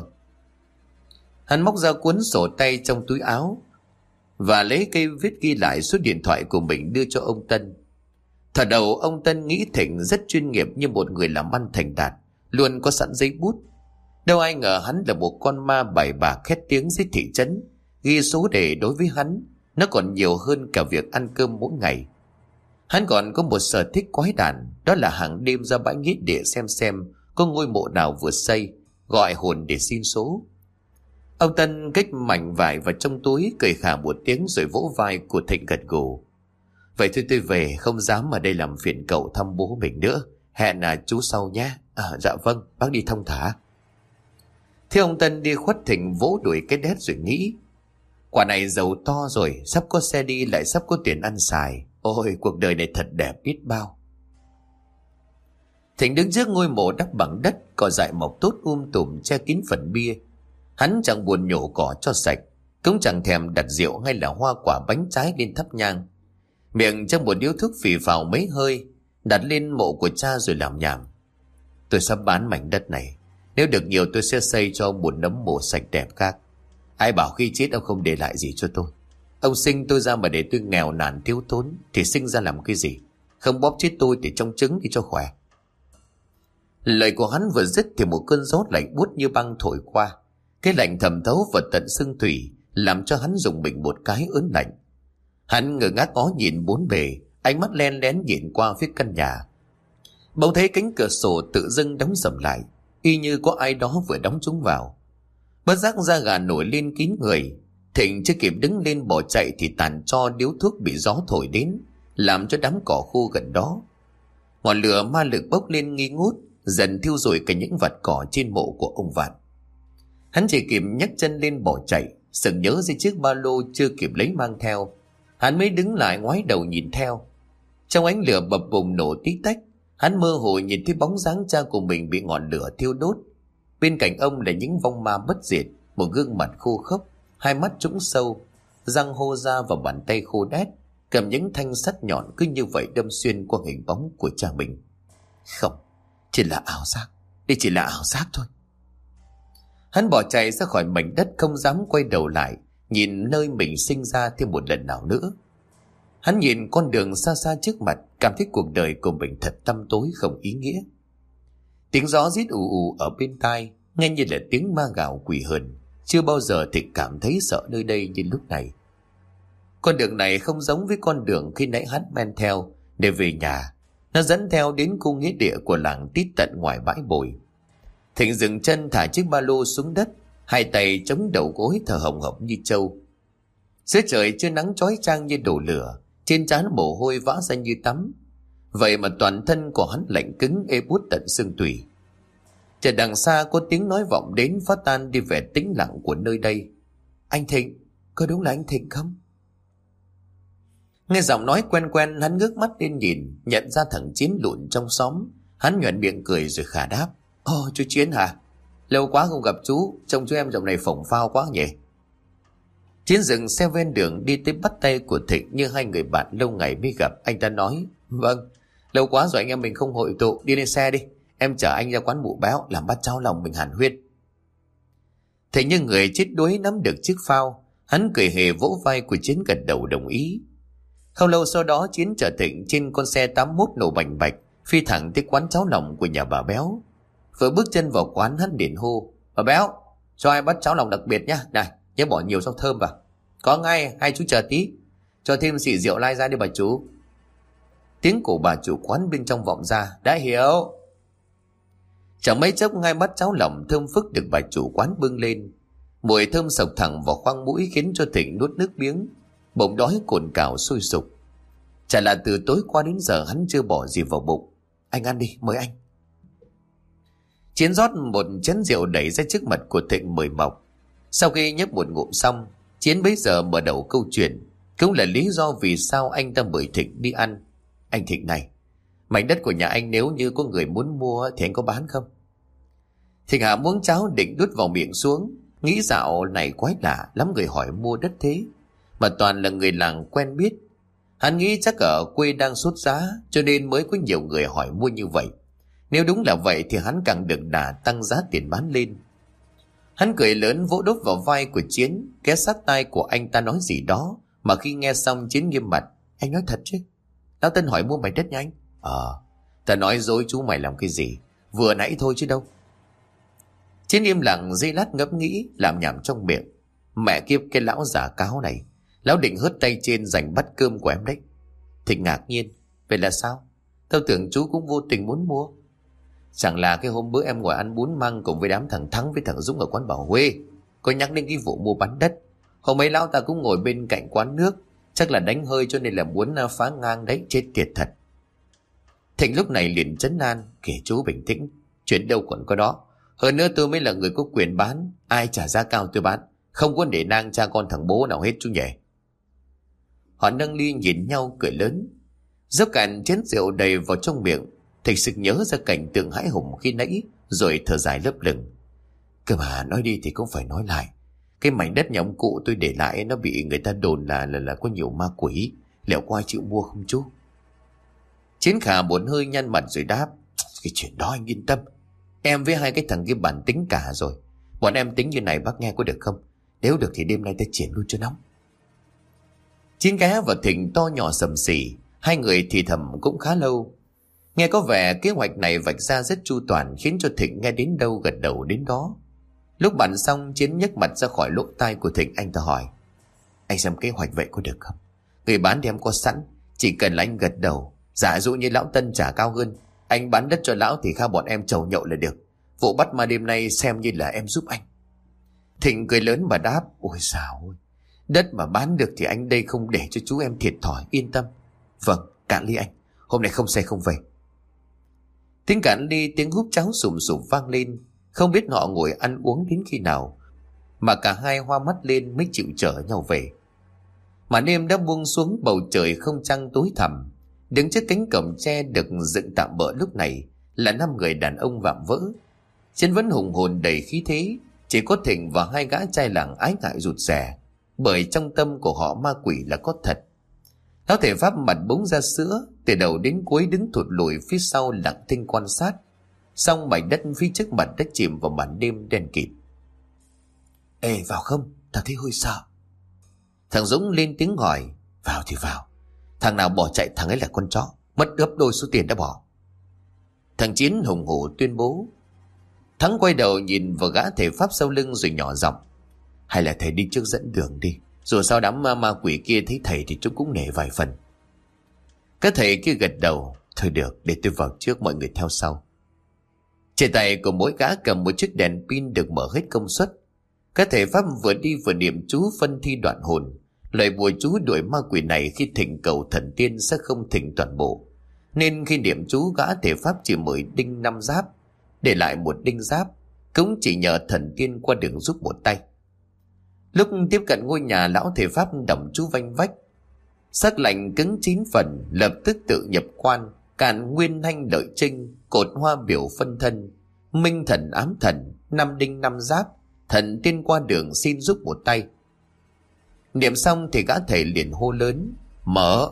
Hắn móc ra cuốn sổ tay trong túi áo và lấy cây viết ghi lại số điện thoại của mình đưa cho ông Tân. Thoạt đầu ông Tân nghĩ Thịnh rất chuyên nghiệp như một người làm ăn thành đạt, luôn có sẵn giấy bút. Đâu ai ngờ hắn là một con ma bài bạc khét tiếng dưới thị trấn, ghi số đề đối với hắn Nó còn nhiều hơn cả việc ăn cơm mỗi ngày. Hắn còn có một sở thích quái đản, đó là hàng đêm ra bãi nghĩa địa xem xem có ngôi mộ nào vừa xây, gọi hồn để xin số. Ông Tân kích mảnh vải vào trong túi, cười khà một tiếng rồi vỗ vai của Thịnh gật gù. Vậy thôi tôi về, không dám ở đây làm phiền cậu thăm bố mình nữa. Hẹn là chú sau nhé. À, dạ vâng, bác đi thong thả. Thế ông Tân đi khuất, Thịnh vỗ đuổi cái đét rồi nghĩ. Quả này giàu to rồi, sắp có xe đi lại sắp có tiền ăn xài. Ôi, cuộc đời này thật đẹp biết bao. Thịnh đứng trước ngôi mộ đắp bằng đất, cỏ dại mọc tốt um tùm che kín phần bia. Hắn chẳng buồn nhổ cỏ cho sạch, cũng chẳng thèm đặt rượu hay là hoa quả bánh trái lên thắp nhang. Miệng trong một điếu thuốc phì phào mấy hơi, đặt lên mộ của cha rồi làm nhảm. Tôi sắp bán mảnh đất này, nếu được nhiều tôi sẽ xây cho ông một nấm mộ sạch đẹp khác. Ai bảo khi chết ông không để lại gì cho tôi. Ông sinh tôi ra mà để tôi nghèo nàn thiếu thốn thì sinh ra làm cái gì? Không bóp chết tôi để trong trứng đi cho khỏe. Lời của hắn vừa dứt thì một cơn gió lạnh buốt như băng thổi qua. Cái lạnh thẩm thấu vào tận xương thủy, làm cho hắn rùng mình một cái ớn lạnh. Hắn ngơ ngác ngó nhìn bốn bề, ánh mắt len lén nhìn qua phía căn nhà. Bỗng thấy cánh cửa sổ tự dưng đóng sầm lại, y như có ai đó vừa đóng chúng vào. Bất giác da gà nổi lên kín người. Thịnh chưa kịp đứng lên bỏ chạy thì tàn tro điếu thuốc bị gió thổi đến, làm cho đám cỏ khô gần đó. Ngọn lửa ma lực bốc lên nghi ngút, dần thiêu rụi cả những vạt cỏ trên mộ của ông Vạn. Hắn chỉ kịp nhấc chân lên bỏ chạy, sực nhớ ra chiếc ba lô chưa kịp lấy mang theo. Hắn mới đứng lại ngoái đầu nhìn theo. Trong ánh lửa bập bùng nổ tí tách, hắn mơ hồ nhìn thấy bóng dáng cha của mình bị ngọn lửa thiêu đốt. Bên cạnh ông là những vong ma bất diệt, một gương mặt khô khốc, hai mắt trũng sâu, răng hô ra và bàn tay khô đét, cầm những thanh sắt nhọn cứ như vậy đâm xuyên qua hình bóng của cha mình. Không, chỉ là ảo giác, đây chỉ là ảo giác thôi. Hắn bỏ chạy ra khỏi mảnh đất, không dám quay đầu lại nhìn nơi mình sinh ra thêm một lần nào nữa. Hắn nhìn con đường xa xa trước mặt, cảm thấy cuộc đời của mình thật tăm tối không ý nghĩa. Tiếng gió rít ù ù ở bên tai, nghe như là tiếng ma gào quỷ hờn. Chưa bao giờ Thịnh cảm thấy sợ nơi đây như lúc này. Con đường này không giống với con đường khi nãy hắn men theo để về nhà. Nó dẫn theo đến khu nghĩa địa của làng tít tận ngoài bãi bồi. Thịnh dừng chân thả chiếc ba lô xuống đất, hai tay chống đầu gối thở hồng hộc như trâu. Dưới trời chưa nắng chói chang như đổ lửa, trên trán mồ hôi vã ra như tắm. Vậy mà toàn thân của hắn lạnh cứng ê buốt tận xương tủy. Chợt đằng xa có tiếng nói vọng đến, phá tan đi vẻ tĩnh lặng của nơi đây. Anh Thịnh, có đúng là anh Thịnh không? Nghe giọng nói quen quen, hắn ngước mắt lên nhìn, nhận ra thằng Chiến lụn trong xóm. Hắn nhoẻn miệng cười rồi khà đáp. Ồ, chú Chiến hả? Lâu quá không gặp chú, trông chú em dạo này phồng phao quá nhỉ? Chiến dừng xe ven đường đi tới bắt tay của Thịnh như hai người bạn lâu ngày mới gặp. Anh ta nói, vâng, lâu quá rồi anh em mình không hội tụ, đi lên xe đi. Em chở anh ra quán mụ béo làm bát cháo lòng mình hàn huyết. Thế nhưng người chết đuối nắm được chiếc phao, hắn cười hề vỗ vai của Chiến gật đầu đồng ý. Không lâu sau đó Chiến chở Thịnh trên con xe tám mốt nổ bành bạch phi thẳng tới quán cháo lòng của nhà bà Béo. Vừa bước chân vào quán hắn liền hô, bà Béo, cho ai bát cháo lòng đặc biệt nhá, này nhớ bỏ nhiều rau thơm vào. Có ngay, hai chú chờ tí, cho thêm xị rượu lai ra đi bà chú. Tiếng của bà chủ quán bên trong vọng ra, đã hiểu. Chẳng mấy chốc ngay bát cháo lòng thơm phức được bà chủ quán bưng lên. Mùi thơm sộc thẳng vào khoang mũi khiến cho Thịnh nuốt nước miếng, bụng đói cồn cào sôi sục. Chả là từ tối qua đến giờ hắn chưa bỏ gì vào bụng. Anh ăn đi, mời anh. Chiến rót một chén rượu đẩy ra trước mặt của Thịnh mời mọc. Sau khi nhấp một ngụm xong, Chiến bấy giờ mở đầu câu chuyện, cũng là lý do vì sao anh ta mời Thịnh đi ăn. Anh Thịnh này, mảnh đất của nhà anh nếu như có người muốn mua thì anh có bán không? Thịnh hạ muỗng cháo định đút vào miệng xuống, nghĩ dạo này quái lạ lắm người hỏi mua đất thế, mà toàn là người làng quen biết. Hắn nghĩ chắc ở quê đang sốt giá cho nên mới có nhiều người hỏi mua như vậy. Nếu đúng là vậy thì hắn càng được đà tăng giá tiền bán lên. Hắn cười lớn vỗ đốt vào vai của Chiến, ghé sát tai của anh ta nói gì đó, mà khi nghe xong Chiến nghiêm mặt. Anh nói thật chứ? Lão Tân hỏi mua mảnh đất nha anh. Ờ, ta nói dối chú mày làm cái gì? Vừa nãy thôi chứ đâu. Chiến im lặng giây lát ngẫm nghĩ, làm nhảm trong miệng. Mẹ kiếp cái lão giả cáo này, Lão định hớt tay trên giành bát cơm của em đấy. Thịnh ngạc nhiên. Vậy là sao? Tao tưởng chú cũng vô tình muốn mua. Chẳng là cái hôm bữa em ngồi ăn bún măng cùng với đám thằng Thắng với thằng Dũng ở quán Bảo Huê, có nhắc đến cái vụ mua bán đất. Hôm ấy lão ta cũng ngồi bên cạnh quán nước, chắc là đánh hơi cho nên là muốn phá ngang đấy, chết tiệt thật. Thịnh lúc này liền trấn an. Kể chú bình tĩnh, chuyện đâu còn có đó. Hơn nữa tôi mới là người có quyền bán, ai trả giá cao tôi bán, không có để nang cha con thằng bố nào hết chú nhỉ. Họ nâng ly nhìn nhau cười lớn, dốc cạn chén rượu đầy vào trong miệng. Thịnh sực nhớ ra cảnh tượng hãi hùng khi nãy, rồi thở dài lấp lửng. Cơ mà nói đi thì cũng phải nói lại, cái mảnh đất nhà ông cụ tôi để lại nó bị người ta đồn là là là có nhiều ma quỷ, liệu có ai chịu mua không chú? Chiến Khả buồn hơi nhăn mặt rồi đáp. Cái chuyện đó anh yên tâm, em với hai cái thằng kia bản tính cả rồi. Bọn em tính như này bác nghe có được không? Nếu được thì đêm nay ta triển luôn cho nóng. Chiến Cá và Thịnh to nhỏ sầm xì, hai người thì thầm cũng khá lâu. Nghe có vẻ kế hoạch này vạch ra rất chu toàn, khiến cho Thịnh nghe đến đâu gật đầu đến đó. Lúc bàn xong, Chiến nhấc mặt ra khỏi lỗ tai của Thịnh, anh ta hỏi. Anh xem kế hoạch vậy có được không? Người bán thì em có sẵn, chỉ cần là anh gật đầu. Giả dụ như lão Tân trả cao hơn, anh bán đất cho lão thì kha bọn em chầu nhậu là được. Vụ bắt ma đêm nay xem như là em giúp anh. Thịnh cười lớn mà đáp. Ôi dào ôi, đất mà bán được thì anh đây không để cho chú em thiệt thòi, yên tâm. Vâng, cạn ly anh, hôm nay không say không về. Tiếng cạn ly, tiếng húp cháo sùm sùm vang lên. Không biết họ ngồi ăn uống đến khi nào mà cả hai hoa mắt lên mới chịu chở nhau về. Màn đêm đã buông xuống, bầu trời không trăng tối thẳm. Đứng trước cánh cổng tre được dựng tạm bỡ lúc này là năm người đàn ông vạm vỡ, chân vẫn hùng hồn đầy khí thế. Chỉ có Thịnh và hai gã trai làng ái ngại rụt rè, bởi trong tâm của họ ma quỷ là có thật. Lão thể Pháp mặt búng ra sữa, từ đầu đến cuối đứng thụt lùi phía sau lặng thinh quan sát. Xong mảnh đất phía trước mặt đã chìm vào màn đêm đen kịt. Ê, vào không? Tao thấy hơi sợ. Thằng Dũng lên tiếng hỏi. Vào thì vào, thằng nào bỏ chạy thằng ấy là con chó, mất gấp đôi số tiền đã bỏ. Thằng Chiến hùng hổ tuyên bố. Thắng quay đầu nhìn vào gã thể Pháp sau lưng rồi nhỏ giọng. Hay là thầy đi trước dẫn đường đi, dù sao đám ma, ma quỷ kia thấy thầy thì chúng cũng nể vài phần. Các thầy kia gật đầu. Thôi được, để tôi vào trước, mọi người theo sau. Trên tay của mỗi gã cầm một chiếc đèn pin được mở hết công suất. Các thầy Pháp vừa đi vừa niệm chú phân thi đoạn hồn. Lời bùa chú đuổi ma quỷ này khi thỉnh cầu thần tiên sẽ không thỉnh toàn bộ, nên khi niệm chú gã thể Pháp chỉ mời đinh năm giáp, để lại một đinh giáp, cũng chỉ nhờ thần tiên qua đường giúp một tay. Lúc tiếp cận ngôi nhà, lão thể Pháp đọc chú vanh vách. Sắc lạnh cứng chín phần, lập tức tự nhập quan, càn nguyên thanh lợi trinh, cột hoa biểu phân thân, minh thần ám thần, năm đinh năm giáp, thần tiên qua đường xin giúp một tay. Niệm xong thì gã thầy liền hô lớn. Mở.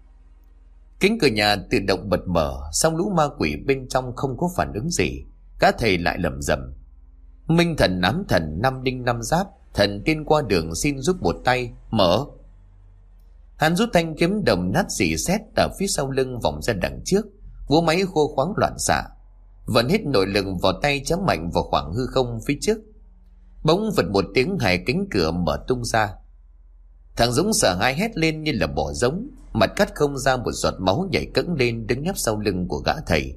Kính cửa nhà tự động bật mở, xong lũ ma quỷ bên trong không có phản ứng gì. Gã thầy lại lẩm rẩm. Minh thần ám thần, năm đinh năm giáp, thần tiên qua đường xin giúp một tay. Mở. Hắn rút thanh kiếm đồng nát xỉ sét ở phía sau lưng vòng ra đằng trước, vỗ máy khô khoáng loạn xạ, vẫn hết nội lực vào tay chém mạnh vào khoảng hư không phía trước. Bỗng vật một tiếng, hai cánh cửa mở tung ra. Thằng Dũng sợ hãi hét lên như là bỏ giống, mặt cắt không ra một giọt máu, nhảy cẫng lên đứng nép sau lưng của gã thầy.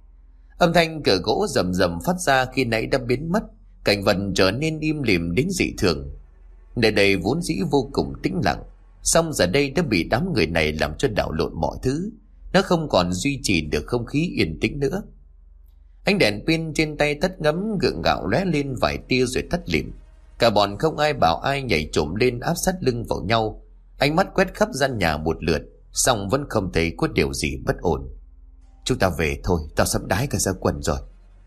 Âm thanh cửa gỗ rầm rầm phát ra khi nãy đã biến mất, cảnh vật trở nên im lìm đến dị thường. Nơi đây vốn dĩ vô cùng tĩnh lặng, song giờ đây đã bị đám người này làm cho đảo lộn mọi thứ. Nó không còn duy trì được không khí yên tĩnh nữa. Ánh đèn pin trên tay tắt ngấm, gượng gạo lóe lên vài tia rồi tắt lịm. Cả bọn không ai bảo ai nhảy trồm lên áp sát lưng vào nhau, ánh mắt quét khắp gian nhà một lượt, song vẫn không thấy có điều gì bất ổn. Chúng ta về thôi, tao sắp đái cả ra quần rồi.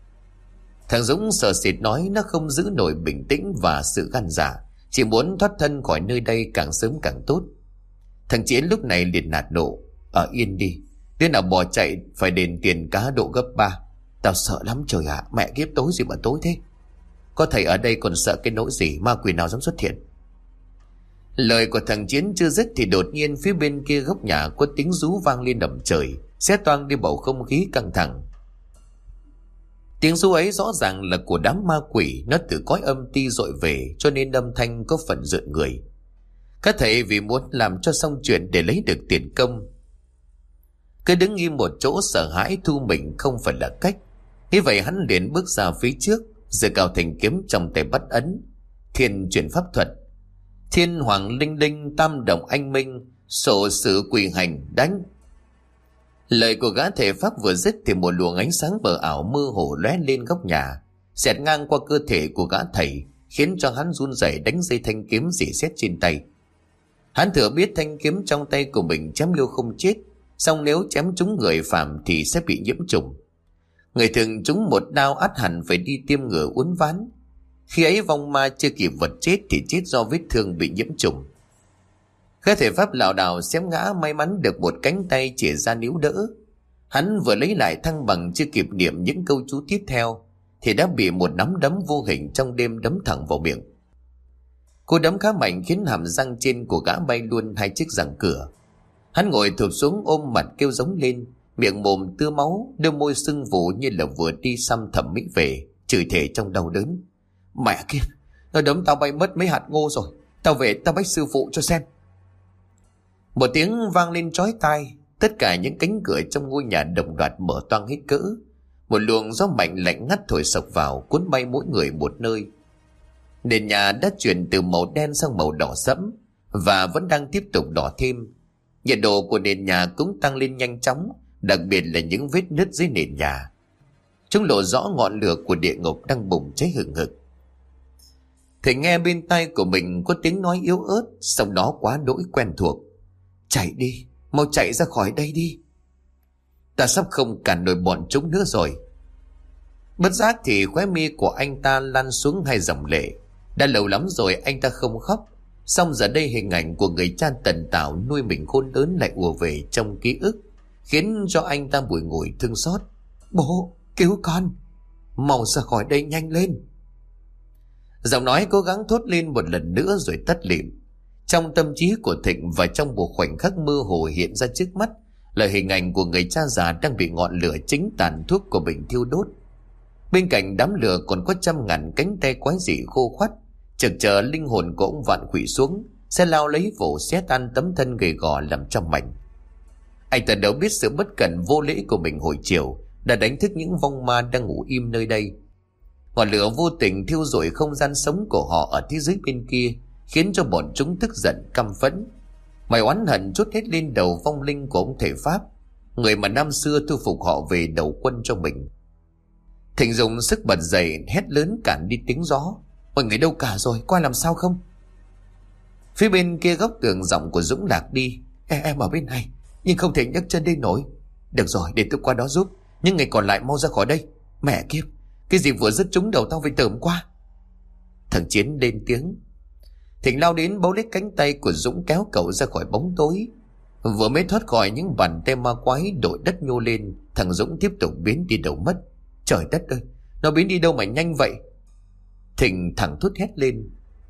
Thằng Dũng sợ sệt nói, nó không giữ nổi bình tĩnh và sự gan dạ, chỉ muốn thoát thân khỏi nơi đây càng sớm càng tốt. Thằng Chiến lúc này liền nạt nộ. Ở yên đi, đứa nào bỏ chạy phải đền tiền cá độ gấp ba. Tao sợ lắm trời ạ, à, mẹ kiếp tối gì mà tối thế. Có thầy ở đây còn sợ cái nỗi gì, ma quỷ nào dám xuất hiện. Lời của thằng Chiến chưa dứt thì đột nhiên phía bên kia góc nhà có tiếng rú vang lên đầm trời, xé toang đi bầu không khí căng thẳng. Tiếng rú ấy rõ ràng là của đám ma quỷ, nó từ cõi âm ti dội về, cho nên âm thanh có phần rợn người. Các thầy vì muốn làm cho xong chuyện để lấy được tiền công. Cứ đứng im một chỗ sợ hãi thu mình không phải là cách. Thế vậy hắn liền bước ra phía trước, giơ cao thanh kiếm trong tay bắt ấn. Thiên chuyển pháp thuật. Thiên hoàng linh linh, tam động anh minh, sổ sự quỳ hành đánh. Lời của gã thể pháp vừa dứt thì một luồng ánh sáng mờ ảo mơ hồ lóe lên góc nhà, xẹt ngang qua cơ thể của gã thầy, khiến cho hắn run rẩy đánh dây thanh kiếm rỉ sét trên tay. Hắn thừa biết thanh kiếm trong tay của mình chém liêu không chết, song nếu chém trúng người phàm thì sẽ bị nhiễm trùng. Người thường trúng một đao ắt hẳn phải đi tiêm ngừa uốn ván. Khi ấy vong ma chưa kịp vật chết thì chết do vết thương bị nhiễm trùng. Gã thể pháp lảo đảo xém ngã, may mắn được một cánh tay chìa ra níu đỡ. Hắn vừa lấy lại thăng bằng chưa kịp niệm những câu chú tiếp theo thì đã bị một nắm đấm vô hình trong đêm đấm thẳng vào miệng. Cú đấm khá mạnh khiến hàm răng trên của gã bay luôn hai chiếc răng cửa. Hắn ngồi thụp xuống ôm mặt kêu giống lên, miệng mồm tưa máu, đôi môi sưng vù như là vừa đi xăm thẩm mỹ về, chửi thề trong đau đớn. Mẹ kia, nó đấm tao bay mất mấy hạt ngô rồi, tao về tao bách sư phụ cho xem. Một tiếng vang lên chói tai, tất cả những cánh cửa trong ngôi nhà đồng loạt mở toang hết cỡ. Một luồng gió mạnh lạnh ngắt thổi sộc vào, cuốn bay mỗi người một nơi. Nền nhà đã chuyển từ màu đen sang màu đỏ sẫm và vẫn đang tiếp tục đỏ thêm. Nhiệt độ của nền nhà cũng tăng lên nhanh chóng, đặc biệt là những vết nứt dưới nền nhà. Chúng lộ rõ ngọn lửa của địa ngục đang bùng cháy hừng hực. Thầy nghe bên tai của mình có tiếng nói yếu ớt, sau đó quá đỗi quen thuộc. Chạy đi, mau chạy ra khỏi đây đi. Ta sắp không cản nổi bọn chúng nữa rồi. Bất giác thì khóe mi của anh ta lăn xuống hai dòng lệ. Đã lâu lắm rồi anh ta không khóc, song giờ đây hình ảnh của người cha tần tảo nuôi mình khôn lớn lại ùa về trong ký ức, khiến cho anh ta bùi ngùi thương xót. Bố, cứu con, mau ra khỏi đây nhanh lên. Giọng nói cố gắng thốt lên một lần nữa rồi tắt lịm. Trong tâm trí của Thịnh và trong một khoảnh khắc mơ hồ hiện ra trước mắt là hình ảnh của người cha già đang bị ngọn lửa chính tàn thuốc của mình thiêu đốt. Bên cạnh đám lửa còn có trăm ngàn cánh tay quái dị khô khoắt, chực chờ linh hồn của ông vạn quỷ xuống sẽ lao lấy vồ xé tan tấm thân gầy gò làm trong mảnh. Anh ta đâu biết sự bất cẩn vô lễ của mình hồi chiều đã đánh thức những vong ma đang ngủ im nơi đây. Ngọn lửa vô tình thiêu rụi không gian sống của họ ở thế giới bên kia, khiến cho bọn chúng tức giận căm phẫn. Mày oán hận trút hết lên đầu vong linh của ông thể pháp, người mà năm xưa thu phục họ về đầu quân cho mình. Thịnh dùng sức bật dậy hét lớn cản đi tiếng gió. Mọi người đâu cả rồi, coi làm sao không? Phía bên kia góc tường giọng của Dũng lạc đi. Em, em ở bên này nhưng không thể nhấc chân đi nổi. Được rồi, để tôi qua đó giúp, những người còn lại mau ra khỏi đây. Mẹ kiếp, cái gì vừa dứt trúng đầu tao phải tởm qua. Thằng Chiến lên tiếng. Thịnh lao đến bấu lấy cánh tay của Dũng kéo cậu ra khỏi bóng tối. Vừa mới thoát khỏi những bàn tay ma quái đội đất nhô lên, thằng Dũng tiếp tục biến đi đâu mất. Trời đất ơi, nó biến đi đâu mà nhanh vậy? Thịnh thẳng thốt hét lên.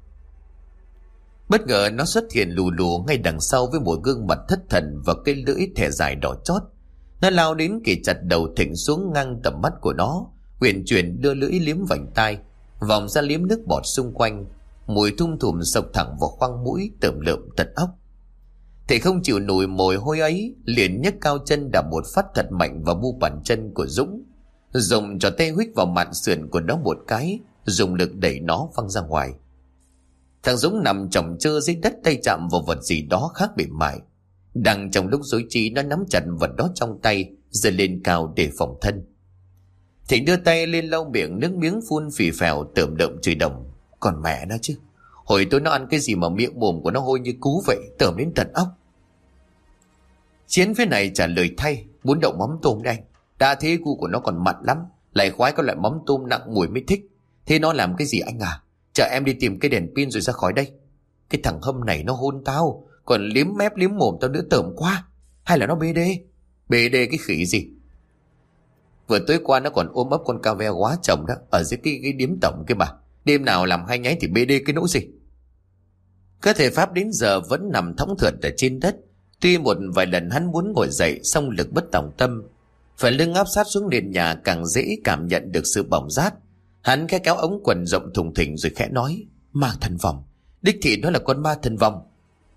Bất ngờ nó xuất hiện lù lù ngay đằng sau với một gương mặt thất thần và cái lưỡi thẻ dài đỏ chót. Nó lao đến kề chặt đầu Thịnh xuống ngang tầm mắt của nó, huyền chuyển đưa lưỡi liếm vành tai, vòng ra liếm nước bọt xung quanh. Mùi thum thùm sộc thẳng vào khoang mũi tởm lợm tận óc. Thịnh không chịu nổi mùi hôi ấy, liền nhấc cao chân đạp một phát thật mạnh vào mu bàn chân của Dũng, dùng cho tay huých vào mạn sườn của nó một cái, dùng lực đẩy nó văng ra ngoài. Thằng Dũng nằm chồng chơ dưới đất, tay chạm vào vật gì đó khác mềm mại. Đang trong lúc rối trí, nó nắm chặt vật đó trong tay, giơ lên cao để phòng thân. Thịnh đưa tay lên lau miệng, nước miếng phun phì phèo tởm đậm chửi đồng. Còn mẹ nó chứ, hồi tối nó ăn cái gì mà miệng mồm của nó hôi như cú vậy, tởm đến tận óc. Chiến phía này trả lời thay. Bún đậu mắm tôm đây anh. Đã thế gu của nó còn mặn lắm, lại khoái các loại mắm tôm nặng mùi mới thích. Thế nó làm cái gì anh à? Chờ em đi tìm cái đèn pin rồi ra khỏi đây. Cái thằng Hâm này nó hôn tao, còn liếm mép liếm mồm tao nữa tởm quá. Hay là nó bê đê? Bê đê cái khỉ gì? Vừa tối qua nó còn ôm ấp con ca ve quá chồng đó ở dưới cái, cái điếm tổng kia mà. Đêm nào làm hai nháy thì bê đê cái nỗi gì. Các thể pháp đến giờ vẫn nằm thõng thượt ở trên đất. Tuy một vài lần hắn muốn ngồi dậy, song lực bất tòng tâm. Phần lưng áp sát xuống nền nhà càng dễ cảm nhận được sự bỏng rát. Hắn khẽ kéo ống quần rộng thùng thình rồi khẽ nói. Ma thần vòng, đích thị nó là con ma thần vòng.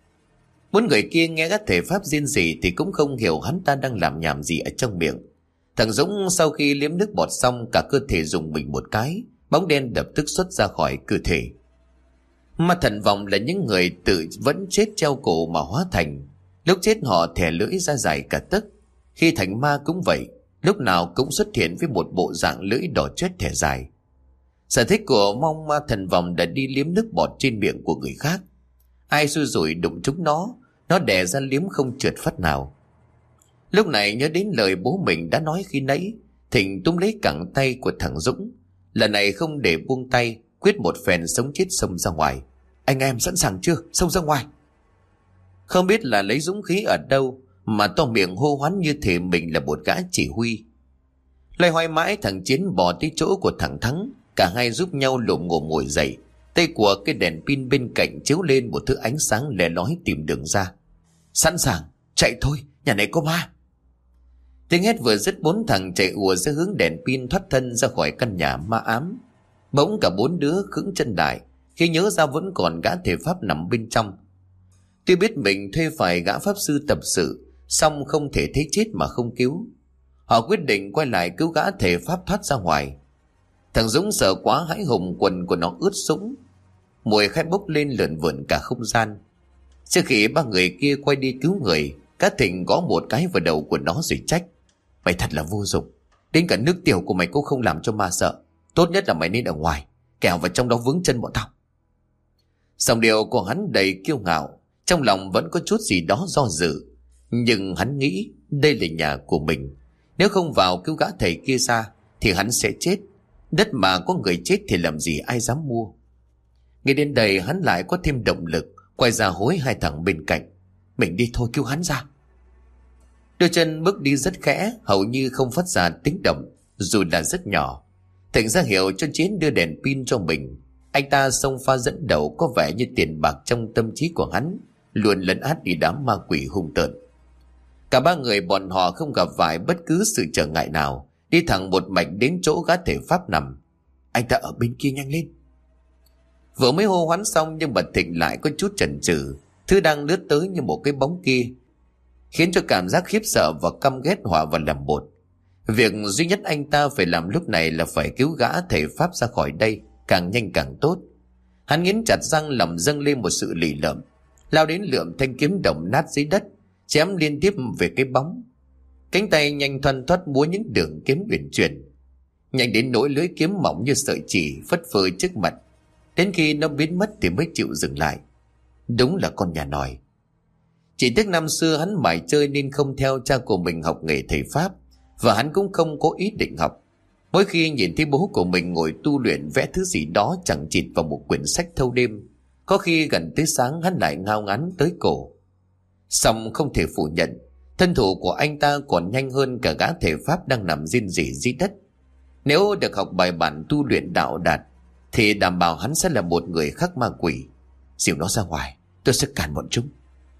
Bốn người kia nghe các thể pháp riêng gì thì cũng không hiểu hắn ta đang làm nhảm gì ở trong miệng. Thằng Dũng sau khi liếm nước bọt xong, cả cơ thể rùng mình một cái, bóng đen lập tức xuất ra khỏi cơ thể. Ma thần vong là những người tự vẫn chết treo cổ mà hóa thành. Lúc chết họ thè lưỡi ra dài cả tấc. Khi thành ma cũng vậy, lúc nào cũng xuất hiện với một bộ dạng lưỡi đỏ chét thẻ dài. Sở thích của mong ma thần vong đã đi liếm nước bọt trên miệng của người khác. Ai xui rủi đụng trúng nó, nó đè ra liếm không trượt phát nào. Lúc này nhớ đến lời bố mình đã nói khi nãy, Thịnh túm lấy cẳng tay của thằng Dũng. Lần này không để buông tay, quyết một phen sống chết xông ra ngoài. Anh em sẵn sàng chưa? Xông ra ngoài. Không biết là lấy dũng khí ở đâu mà to miệng hô hoán như thể mình là một gã chỉ huy. Loay hoay mãi, thằng Chiến bỏ tới chỗ của thằng Thắng. Cả hai giúp nhau lồm ngồm ngồi dậy. Tay của cái đèn pin bên cạnh chiếu lên một thứ ánh sáng lè lói tìm đường ra. Sẵn sàng, chạy thôi, nhà này có ma. Tiếng hét vừa dứt, bốn thằng chạy ùa ra hướng đèn pin thoát thân ra khỏi căn nhà ma ám. Bỗng cả bốn đứa khựng chân lại khi nhớ ra vẫn còn gã thể pháp nằm bên trong. Tuy biết mình thuê phải gã pháp sư tập sự, song không thể thấy chết mà không cứu. Họ quyết định quay lại cứu gã thể pháp thoát ra ngoài. Thằng Dũng sợ quá hãi hùng, quần của nó ướt sũng, mùi khai bốc lên lượn vượn cả không gian. Trước khi ba người kia quay đi cứu người, Cá Thịnh gõ một cái vào đầu của nó rồi trách: Mày thật là vô dụng, đến cả nước tiểu của mày cũng không làm cho ma sợ. Tốt nhất là mày nên ở ngoài, kẻo vào trong đó vướng chân bọn tao. Giọng điệu của hắn đầy kiêu ngạo, trong lòng vẫn có chút gì đó do dự. Nhưng hắn nghĩ đây là nhà của mình, nếu không vào cứu gã thầy kia ra thì hắn sẽ chết. Đất mà có người chết thì làm gì ai dám mua. Nghe đến đây hắn lại có thêm động lực, quay ra hối hai thằng bên cạnh: Mình đi thôi, cứu hắn ra. Đôi chân bước đi rất khẽ, hầu như không phát ra tiếng động, dù là rất nhỏ. Thịnh ra hiệu cho Chiến đưa đèn pin cho mình. Anh ta xông pha dẫn đầu, có vẻ như tiền bạc trong tâm trí của hắn luôn lấn át đi đám ma quỷ hung tợn. Cả ba người bọn họ không gặp phải bất cứ sự trở ngại nào, đi thẳng một mạch đến chỗ gã thể pháp nằm. Anh ta ở bên kia, nhanh lên. Vừa mới hô hoán xong nhưng mà Thịnh lại có chút chần chừ. Thứ đang lướt tới như một cái bóng kia khiến cho cảm giác khiếp sợ và căm ghét hòa vào làm một. Việc duy nhất anh ta phải làm lúc này là phải cứu gã thầy pháp ra khỏi đây, càng nhanh càng tốt. Hắn nghiến chặt răng, lòng dâng lên một sự lì lợm, lao đến lượm thanh kiếm đồng nát dưới đất, chém liên tiếp về cái bóng. Cánh tay nhanh thoăn thoắt múa những đường kiếm uyển chuyển, nhanh đến nỗi lưỡi kiếm mỏng như sợi chỉ phất phơ trước mặt. Đến khi nó biến mất thì mới chịu dừng lại. Đúng là con nhà nòi. Chỉ tiếc năm xưa hắn mải chơi nên không theo cha của mình học nghề thầy pháp, và hắn cũng không có ý định học. Mỗi khi nhìn thấy bố của mình ngồi tu luyện vẽ thứ gì đó chẳng chịt vào một quyển sách thâu đêm, có khi gần tới sáng hắn lại ngao ngán tới cổ. Song không thể phủ nhận, thân thủ của anh ta còn nhanh hơn cả gã thể pháp đang nằm rên rỉ dưới đất. Nếu được học bài bản tu luyện đạo đạt thì đảm bảo hắn sẽ là một người khắc ma quỷ. Dìu nó ra ngoài, tôi sẽ cản bọn chúng.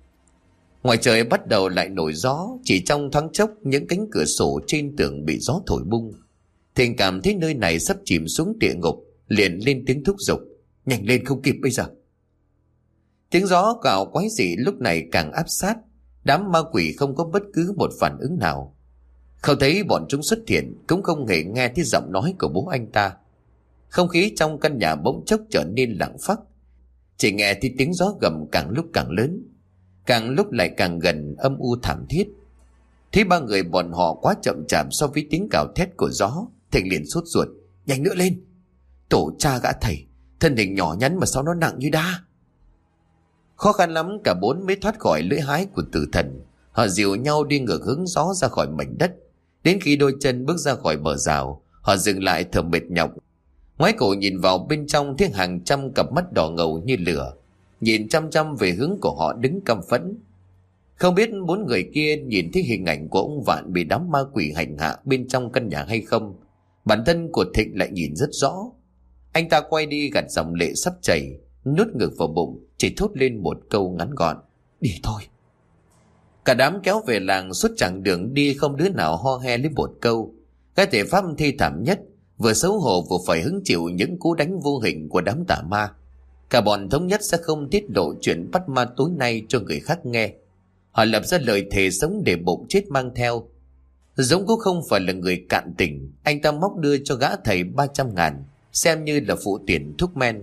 Ngoài trời bắt đầu lại nổi gió. Chỉ trong thoáng chốc, những cánh cửa sổ trên tường bị gió thổi bung. Thịnh cảm thấy nơi này sắp chìm xuống địa ngục, liền lên tiếng thúc giục: Nhanh lên, không kịp bây giờ. Tiếng gió cào quái dị lúc này càng áp sát. Đám ma quỷ không có bất cứ một phản ứng nào. Không thấy bọn chúng xuất hiện, cũng không hề nghe thấy giọng nói của bố anh ta. Không khí trong căn nhà bỗng chốc trở nên lặng phắc. Chỉ nghe thấy tiếng gió gầm càng lúc càng lớn, càng lúc lại càng gần, âm u thảm thiết. Thấy ba người bọn họ quá chậm chạp so với tiếng cào thét của gió, Thịnh liền sốt ruột: Nhanh nữa lên. Tổ cha gã thầy, thân hình nhỏ nhắn mà sao nó nặng như đá. Khó khăn lắm cả bốn mới thoát khỏi lưỡi hái của tử thần. Họ dìu nhau đi ngược hướng gió ra khỏi mảnh đất. Đến khi đôi chân bước ra khỏi bờ rào, họ dừng lại thở mệt nhọc, ngoái cổ nhìn vào bên trong, thấy hàng trăm cặp mắt đỏ ngầu như lửa nhìn chăm chăm về hướng của họ đứng căm phẫn. Không biết bốn người kia nhìn thấy hình ảnh của ông Vạn bị đám ma quỷ hành hạ bên trong căn nhà hay không. Bản thân của Thịnh lại nhìn rất rõ. Anh ta quay đi gạt dòng lệ sắp chảy, nuốt ngực vào bụng, chỉ thốt lên một câu ngắn gọn: Đi thôi. Cả đám kéo về làng. Suốt chặng đường đi không đứa nào ho he lấy một câu. Cái thể pháp thi thảm nhất, vừa xấu hổ vừa phải hứng chịu những cú đánh vô hình của đám tà ma. Cả bọn thống nhất sẽ không tiết lộ chuyện bắt ma tối nay cho người khác nghe. Họ lập ra lời thề sống để bụng chết mang theo. Dũng cũng không phải là người cạn tình, anh ta móc đưa cho gã thầy ba trăm ngàn, xem như là phụ tiền thuốc men.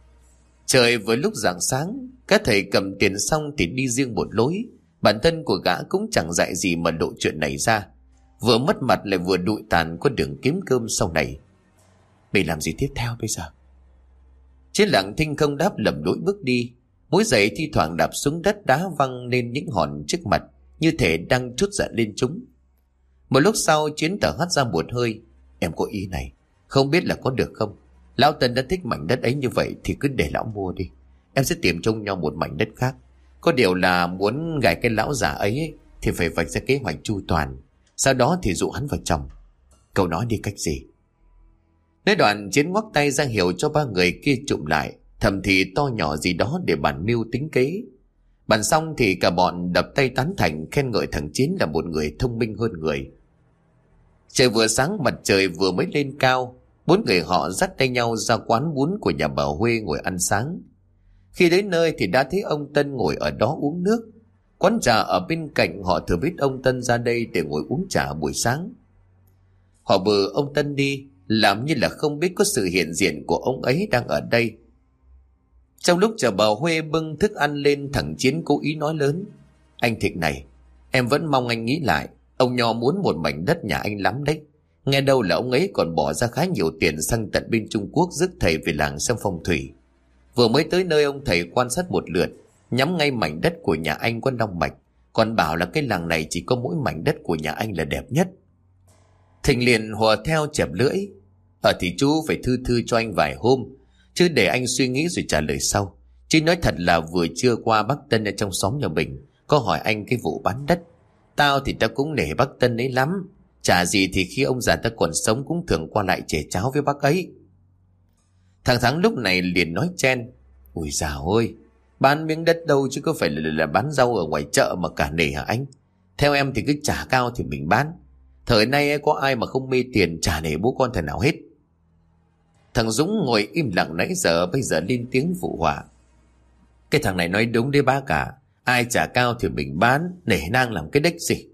Trời với lúc rạng sáng, các thầy cầm tiền xong thì đi riêng một lối. Bản thân của gã cũng chẳng dạy gì mà lộ chuyện này ra, vừa mất mặt lại vừa đụi tàn con đường kiếm cơm sau này. Mình làm gì tiếp theo bây giờ? Chiến Lặng Thinh không đáp, lầm lũi bước đi. Mũi giày thi thoảng đạp xuống đất, đá văng lên những hòn trước mặt, như thể đang trút giận lên chúng. Một lúc sau, Chiến thở hắt ra một hơi. Em có ý này, không biết là có được không? Lão Tân đã thích mảnh đất ấy như vậy thì cứ để lão mua đi. Em sẽ tìm trông nhau một mảnh đất khác. Có điều là muốn gài cái lão già ấy, ấy thì phải vạch ra kế hoạch chu toàn, sau đó thì dụ hắn vào chồng. Cậu nói đi cách gì? Nói đoạn, Chiến ngoắc tay ra hiệu cho ba người kia chụm lại, thầm thì to nhỏ gì đó để bàn mưu tính kế. Bàn xong thì cả bọn đập tay tán thành, khen ngợi thằng Chiến là một người thông minh hơn người. Trời vừa sáng, mặt trời vừa mới lên cao, bốn người họ dắt tay nhau ra quán bún của nhà bà Huê ngồi ăn sáng. Khi đến nơi thì đã thấy ông Tân ngồi ở đó uống nước. Quán trà ở bên cạnh, họ thừa biết ông Tân ra đây để ngồi uống trà buổi sáng. Họ bừ ông Tân đi, làm như là không biết có sự hiện diện của ông ấy đang ở đây. Trong lúc chờ bà Huê bưng thức ăn lên, thằng Chiến cố ý nói lớn: Anh Thịnh này, em vẫn mong anh nghĩ lại. Ông Nho muốn một mảnh đất nhà anh lắm đấy. Nghe đâu là ông ấy còn bỏ ra khá nhiều tiền sang tận bên Trung Quốc rước thầy về làng xem phong thủy. Vừa mới tới nơi, ông thầy quan sát một lượt, nhắm ngay mảnh đất của nhà anh có long mạch, còn bảo là cái làng này chỉ có mỗi mảnh đất của nhà anh là đẹp nhất. Thịnh liền hùa theo chẹp lưỡi: Ở thì chú phải thư thư cho anh vài hôm, chứ để anh suy nghĩ rồi trả lời sau. Chứ nói thật là vừa trưa qua bác Tân ở trong xóm nhà mình có hỏi anh cái vụ bán đất. Tao thì tao cũng nể bác Tân ấy lắm, chả gì thì khi ông già ta còn sống cũng thường qua lại chè cháo với bác ấy. Thằng Thắng lúc này liền nói chen: Ui dào ơi, bán miếng đất đâu chứ có phải là, là bán rau ở ngoài chợ mà cả nể hả anh? Theo em thì cứ trả cao thì mình bán. Thời nay có ai mà không mê tiền trả nể bố con thằng nào hết. Thằng Dũng ngồi im lặng nãy giờ bây giờ lên tiếng phụ họa: Cái thằng này nói đúng đấy bác cả. Ai trả cao thì mình bán, nể nang làm cái đếch gì.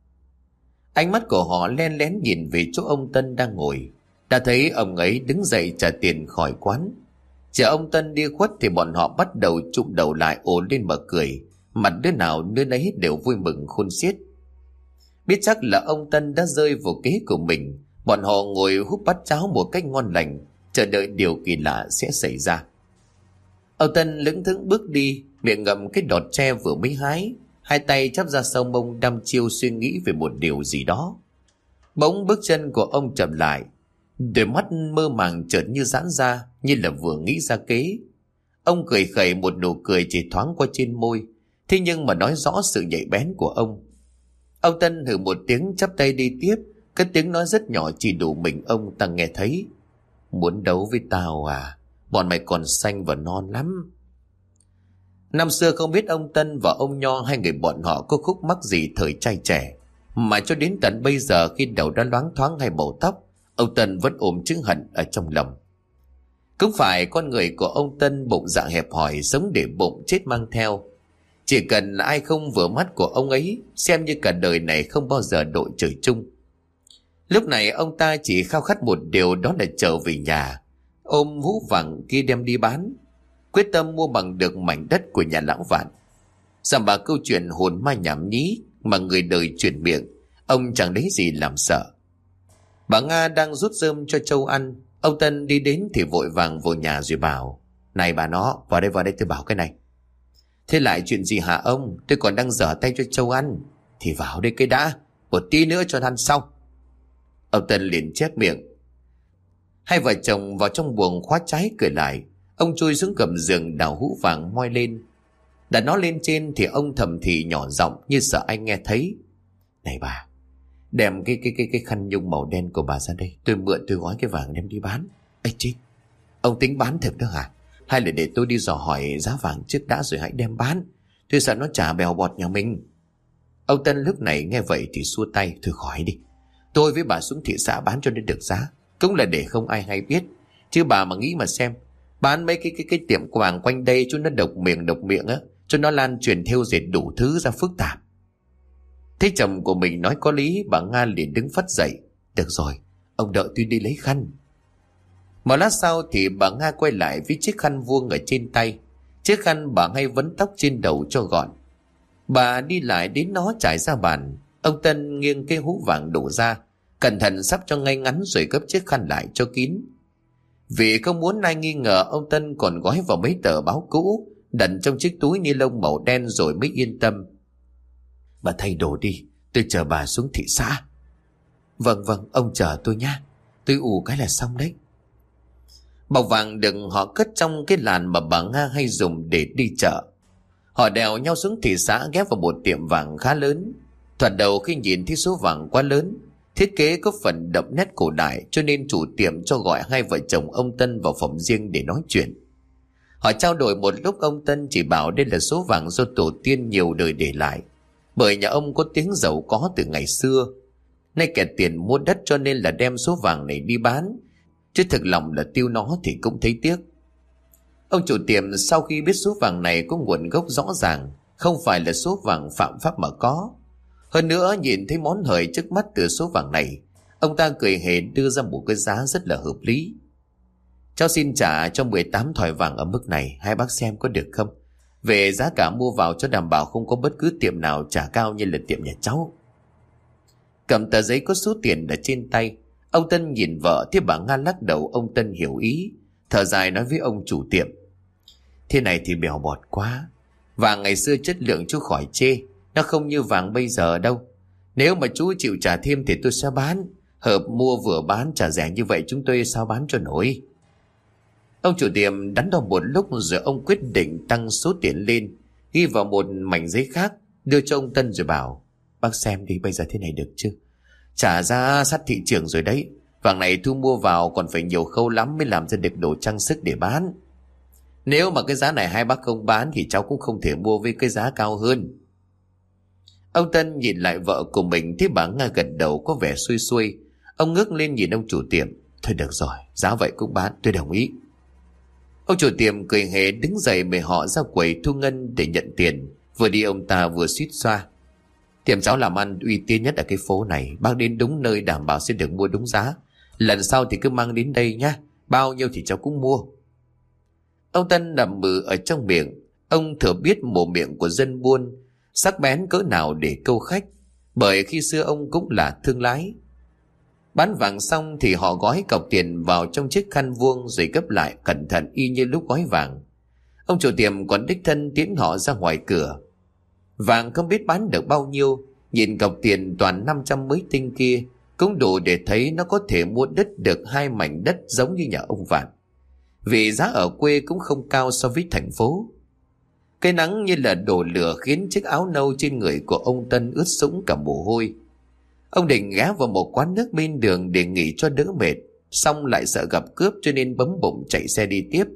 Ánh mắt của họ len lén nhìn về chỗ ông Tân đang ngồi. Đã thấy ông ấy đứng dậy trả tiền khỏi quán. Chờ ông Tân đi khuất thì bọn họ bắt đầu chụm đầu lại ồn lên mà cười. Mặt đứa nào đứa nấy đều vui mừng khôn xiết. Biết chắc là ông Tân đã rơi vào kế của mình, bọn họ ngồi húp bát cháo một cách ngon lành, chờ đợi điều kỳ lạ sẽ xảy ra. Ông Tân lững thững bước đi, miệng ngậm cái đọt tre vừa mới hái, hai tay chắp ra sau mông đăm chiêu suy nghĩ về một điều gì đó. Bỗng bước chân của ông chậm lại, đôi mắt mơ màng chợt như giãn ra, như là vừa nghĩ ra kế. Ông cười khẩy một nụ cười chỉ thoáng qua trên môi, thế nhưng mà nói rõ sự nhạy bén của ông. Ông Tân hừ một tiếng chắp tay đi tiếp, cái tiếng nói rất nhỏ chỉ đủ mình ông ta nghe thấy: Muốn đấu với tao à? Bọn mày còn xanh và non lắm. Năm xưa không biết ông Tân và ông Nho hai người bọn họ có khúc mắc gì thời trai trẻ, mà cho đến tận bây giờ khi đầu đã loáng thoáng hai màu tóc, ông Tân vẫn ôm chữ hận ở trong lòng. Cũng phải con người của ông Tân bụng dạ hẹp hòi, sống để bụng chết mang theo. Chỉ cần là ai không vừa mắt của ông ấy, xem như cả đời này không bao giờ đội trời chung. Lúc này ông ta chỉ khao khát một điều, đó là trở về nhà, ôm hũ vàng kia đem đi bán, quyết tâm mua bằng được mảnh đất của nhà lão Vạn. Dằm bà câu chuyện hồn ma nhảm nhí mà người đời truyền miệng, ông chẳng lấy gì làm sợ. Bà Nga đang rút rơm cho trâu ăn, ông Tân đi đến thì vội vàng vào nhà rồi bảo: Này bà nó, vào đây vào đây tôi bảo cái này. Thế lại chuyện gì hả ông? Tôi còn đang dở tay cho trâu ăn. Thì vào đây cái đã, một tí nữa cho ăn xong. Ông Tân liền chép miệng. Hai vợ chồng vào trong buồng khóa trái cười lại. Ông chui xuống gầm giường đào hũ vàng moi lên, đặt nó lên trên thì ông thầm thì nhỏ giọng như sợ anh nghe thấy: Này bà, đem cái cái cái cái khăn nhung màu đen của bà ra đây, tôi mượn tôi gói cái vàng đem đi bán. Ây chết, ông tính bán thật đó hả? Hay là để tôi đi dò hỏi giá vàng trước đã rồi hãy đem bán, tôi sợ nó trả bèo bọt nhà mình. Ông Tân lúc này nghe vậy thì xua tay: Thôi khỏi đi, tôi với bà xuống thị xã bán cho nên được giá, cũng là để không ai hay biết. Chứ bà mà nghĩ mà xem, Bán mấy cái cái cái tiệm vàng quanh đây chú nó độc miệng độc miệng á, cho nó lan truyền thêu dệt đủ thứ ra phức tạp. Thấy chồng của mình nói có lý, bà Nga liền đứng phắt dậy. Được rồi, ông đợi tôi đi lấy khăn. Một lát sau thì bà Nga quay lại với chiếc khăn vuông ở trên tay. Chiếc khăn bà hay vấn tóc trên đầu cho gọn. Bà đi lại đến nó trải ra bàn. Ông Tân nghiêng cái hũ vàng đổ ra, cẩn thận sắp cho ngay ngắn rồi gấp chiếc khăn lại cho kín. Vì không muốn ai nghi ngờ, ông Tân còn gói vào mấy tờ báo cũ, đặt trong chiếc túi ni lông màu đen rồi mới yên tâm. Bà thay đồ đi, tôi chờ bà xuống thị xã. Vâng vâng, ông chờ tôi nhá, tôi ủ cái là xong đấy. Bọc vàng đựng họ cất trong cái làn mà bà Nga hay dùng để đi chợ. Họ đèo nhau xuống thị xã, ghé vào một tiệm vàng khá lớn. Thoạt đầu khi nhìn thấy số vàng quá lớn, thiết kế có phần đậm nét cổ đại, cho nên chủ tiệm cho gọi hai vợ chồng ông Tân vào phòng riêng để nói chuyện. Họ trao đổi một lúc, ông Tân chỉ bảo đây là số vàng do tổ tiên nhiều đời để lại, bởi nhà ông có tiếng giàu có từ ngày xưa. Nay kẹt tiền mua đất cho nên là đem số vàng này đi bán, chứ thực lòng là tiêu nó thì cũng thấy tiếc. Ông chủ tiệm sau khi biết số vàng này có nguồn gốc rõ ràng, không phải là số vàng phạm pháp mà có. Hơn nữa nhìn thấy món hời trước mắt từ số vàng này, ông ta cười hề đưa ra một cái giá rất là hợp lý. Cháu xin trả cho mười tám thỏi vàng ở mức này, hai bác xem có được không? Về giá cả mua vào cho đảm bảo không có bất cứ tiệm nào trả cao như là tiệm nhà cháu. Cầm tờ giấy có số tiền ở trên tay, ông Tân nhìn vợ, thế bà Nga lắc đầu. Ông Tân hiểu ý, thở dài nói với ông chủ tiệm: thế này thì bèo bọt quá. Vàng ngày xưa chất lượng chú khỏi chê, nó không như vàng bây giờ đâu. Nếu mà chú chịu trả thêm thì tôi sẽ bán. Hợp mua vừa bán trả rẻ như vậy chúng tôi sao bán cho nổi. Ông chủ tiệm đắn đo một lúc rồi ông quyết định tăng số tiền lên, ghi vào một mảnh giấy khác, đưa cho ông Tân rồi bảo: bác xem đi, bây giờ thế này được chứ? Trả ra sát thị trường rồi đấy. Vàng này thu mua vào còn phải nhiều khâu lắm mới làm ra được đồ trang sức để bán. Nếu mà cái giá này hai bác không bán thì cháu cũng không thể mua với cái giá cao hơn. Ông Tân nhìn lại vợ của mình, thấy bà Nga gật đầu có vẻ xuôi xuôi. Ông ngước lên nhìn ông chủ tiệm: thôi được rồi, giá vậy cũng bán, tôi đồng ý. Ông chủ tiệm cười hề đứng dậy mời họ ra quầy thu ngân để nhận tiền. Vừa đi ông ta vừa suýt xoa: tiệm cháu làm ăn uy tín nhất ở cái phố này, bác đến đúng nơi đảm bảo sẽ được mua đúng giá. Lần sau thì cứ mang đến đây nhá, bao nhiêu thì cháu cũng mua. Ông Tân nằm mừ ở trong miệng. Ông thừa biết mồm miệng của dân buôn sắc bén cỡ nào để câu khách, bởi khi xưa ông cũng là thương lái. Bán vàng xong thì họ gói cọc tiền vào trong chiếc khăn vuông rồi gấp lại cẩn thận y như lúc gói vàng. Ông chủ tiệm còn đích thân tiễn họ ra ngoài cửa. Vàng không biết bán được bao nhiêu, nhìn cọc tiền toàn năm trăm mới tinh kia cũng đủ để thấy nó có thể mua đất được hai mảnh đất giống như nhà ông Vạn. Vì giá ở quê cũng không cao so với thành phố. Cái nắng như là đổ lửa khiến chiếc áo nâu trên người của ông Tân ướt sũng cả mồ hôi. Ông định ghé vào một quán nước bên đường để nghỉ cho đỡ mệt, xong lại sợ gặp cướp cho nên bấm bụng chạy xe đi tiếp.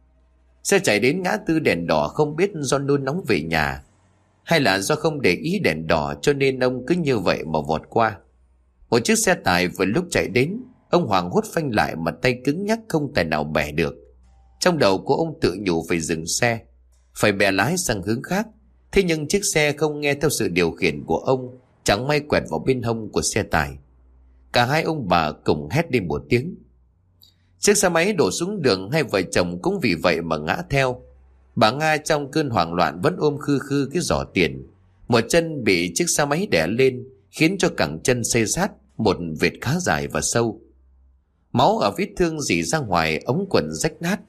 Xe chạy đến ngã tư đèn đỏ, không biết do nôn nóng về nhà hay là do không để ý đèn đỏ cho nên ông cứ như vậy mà vọt qua. Một chiếc xe tải vừa lúc chạy đến, ông hoảng hốt phanh lại mà tay cứng nhắc không tài nào bẻ được. Trong đầu của ông tự nhủ phải dừng xe, phải bẻ lái sang hướng khác. Thế nhưng chiếc xe không nghe theo sự điều khiển của ông, chẳng may quẹt vào bên hông của xe tải. Cả hai ông bà cùng hét lên một tiếng. Chiếc xe máy đổ xuống đường, hai vợ chồng cũng vì vậy mà ngã theo. Bà Nga trong cơn hoảng loạn vẫn ôm khư khư cái giỏ tiền. Một chân bị chiếc xe máy đè lên, khiến cho cẳng chân xây sát một vệt khá dài và sâu. Máu ở vết thương rỉ ra ngoài, ống quần rách nát.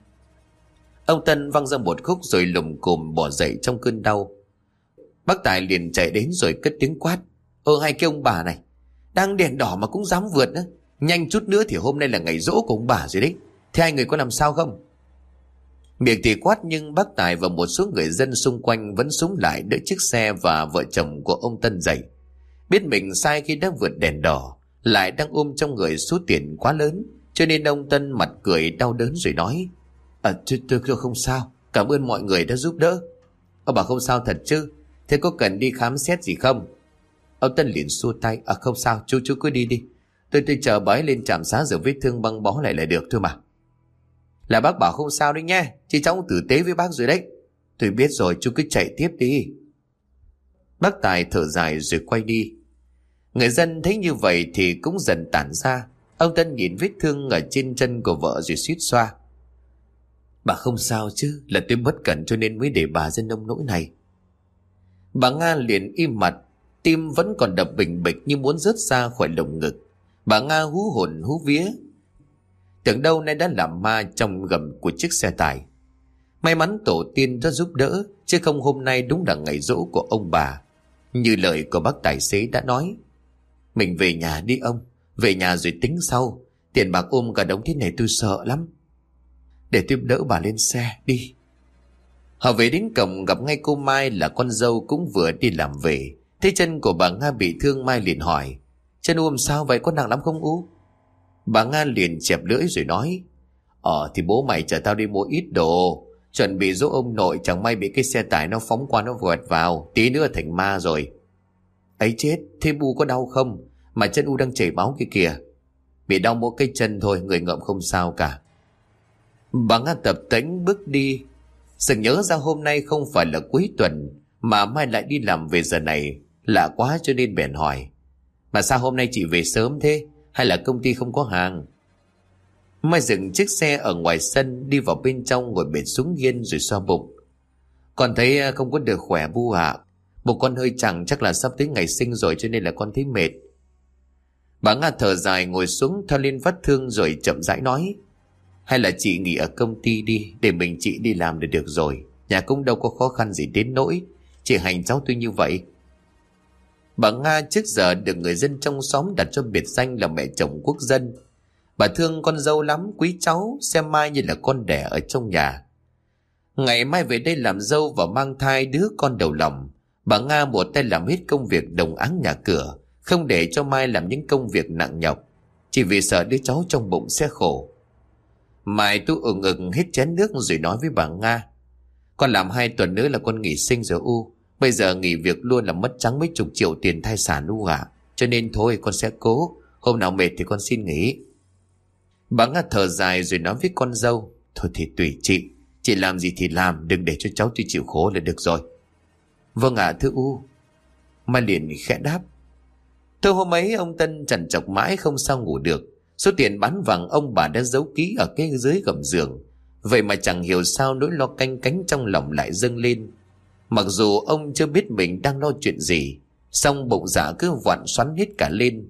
Ông Tân văng ra một khúc rồi lùm cùm bỏ dậy trong cơn đau. Bác Tài liền chạy đến rồi cất tiếng quát: Ơ hai cái ông bà này, đang đèn đỏ mà cũng dám vượt nữa. Nhanh chút nữa thì hôm nay là ngày giỗ của ông bà rồi đấy. Thế hai người có làm sao không? Miệng thì quát nhưng bác Tài và một số người dân xung quanh vẫn súng lại đỡ chiếc xe và vợ chồng của ông Tân dậy. Biết mình sai khi đã vượt đèn đỏ, lại đang ôm trong người số tiền quá lớn, cho nên ông Tân mặt cười đau đớn rồi nói: À tôi, tôi, tôi không sao, cảm ơn mọi người đã giúp đỡ. Ông bà không sao thật chứ? Thế có cần đi khám xét gì không? Ông Tân liền xua tay: À không sao, chú chú cứ đi đi. Tôi tôi chờ bà ấy lên trạm xá rửa vết thương băng bó lại là được thôi mà. Là bác bảo không sao đấy nhé, chứ cháu cũng tử tế với bác rồi đấy. Tôi biết rồi, chú cứ chạy tiếp đi. Bác Tài thở dài rồi quay đi. Người dân thấy như vậy thì cũng dần tản ra. Ông Tân nhìn vết thương ở trên chân của vợ rồi suýt xoa. Bà không sao chứ, là tôi bất cẩn cho nên mới để bà ra nông nỗi này. Bà Nga liền im mặt, tim vẫn còn đập bình bịch như muốn rớt ra khỏi lồng ngực. Bà Nga hú hồn hú vía, tưởng đâu nay đã làm ma trong gầm của chiếc xe tải. May mắn tổ tiên đã giúp đỡ, chứ không hôm nay đúng là ngày giỗ của ông bà. Như lời của bác tài xế đã nói, mình về nhà đi ông, về nhà rồi tính sau. Tiền bạc ôm cả đống thế này tôi sợ lắm. Để tôi đỡ bà lên xe đi. Họ về đến cổng gặp ngay cô Mai là con dâu cũng vừa đi làm về. Thấy chân của bà Nga bị thương, Mai liền hỏi, chân u làm sao vậy, có nặng lắm không u? Bà Nga liền chẹp lưỡi rồi nói, Ờ thì bố mày chở tao đi mua ít đồ, chuẩn bị dỗ ông nội, chẳng may bị cái xe tải nó phóng qua nó vượt vào, tí nữa thành ma rồi. Ấy chết, thế bu có đau không? Mà chân u đang chảy máu kia kìa. Bị đau mỗi cái chân thôi, người ngậm không sao cả. Bà Nga tập tễnh bước đi, sực nhớ ra hôm nay không phải là cuối tuần mà mai lại đi làm về giờ này, lạ quá cho nên bèn hỏi, mà sao hôm nay chị về sớm thế, hay là công ty không có hàng? Mai dừng chiếc xe ở ngoài sân, đi vào bên trong ngồi bệt xuống hiên rồi xoa bụng. Con thấy không có được khỏe bu ạ. À. Bụng con hơi chằng, chắc là sắp tới ngày sinh rồi cho nên là con thấy mệt. Bà Nga thở dài ngồi xuống thoa lên vết thương rồi chậm rãi nói, hay là chị nghỉ ở công ty đi, để mình chị đi làm để được rồi. Nhà cũng đâu có khó khăn gì đến nỗi chị hành cháu tôi như vậy. Bà Nga trước giờ được người dân trong xóm đặt cho biệt danh là mẹ chồng quốc dân. Bà thương con dâu lắm, quý cháu, xem Mai như là con đẻ ở trong nhà. Ngày Mai về đây làm dâu và mang thai đứa con đầu lòng, bà Nga một tay làm hết công việc đồng áng nhà cửa, không để cho Mai làm những công việc nặng nhọc, chỉ vì sợ đứa cháu trong bụng sẽ khổ. Mai tu ở ngực hết chén nước rồi nói với bà Nga, con làm hai tuần nữa là con nghỉ sinh rồi u. Bây giờ nghỉ việc luôn là mất trắng mấy chục triệu tiền thai sản u ạ. Cho nên thôi con sẽ cố, hôm nào mệt thì con xin nghỉ. Bà Nga thở dài rồi nói với con dâu, thôi thì tùy chị, chị làm gì thì làm, đừng để cho cháu tôi chịu khổ là được rồi. Vâng ạ, à, thưa u. Mai liền khẽ đáp. Thôi hôm ấy ông Tân trằn trọc mãi không sao ngủ được. Số tiền bán vàng ông bà đã giấu kỹ ở cái dưới gầm giường. Vậy mà chẳng hiểu sao nỗi lo canh cánh trong lòng lại dâng lên. Mặc dù ông chưa biết mình đang lo chuyện gì, song bụng dạ cứ vặn xoắn hết cả lên.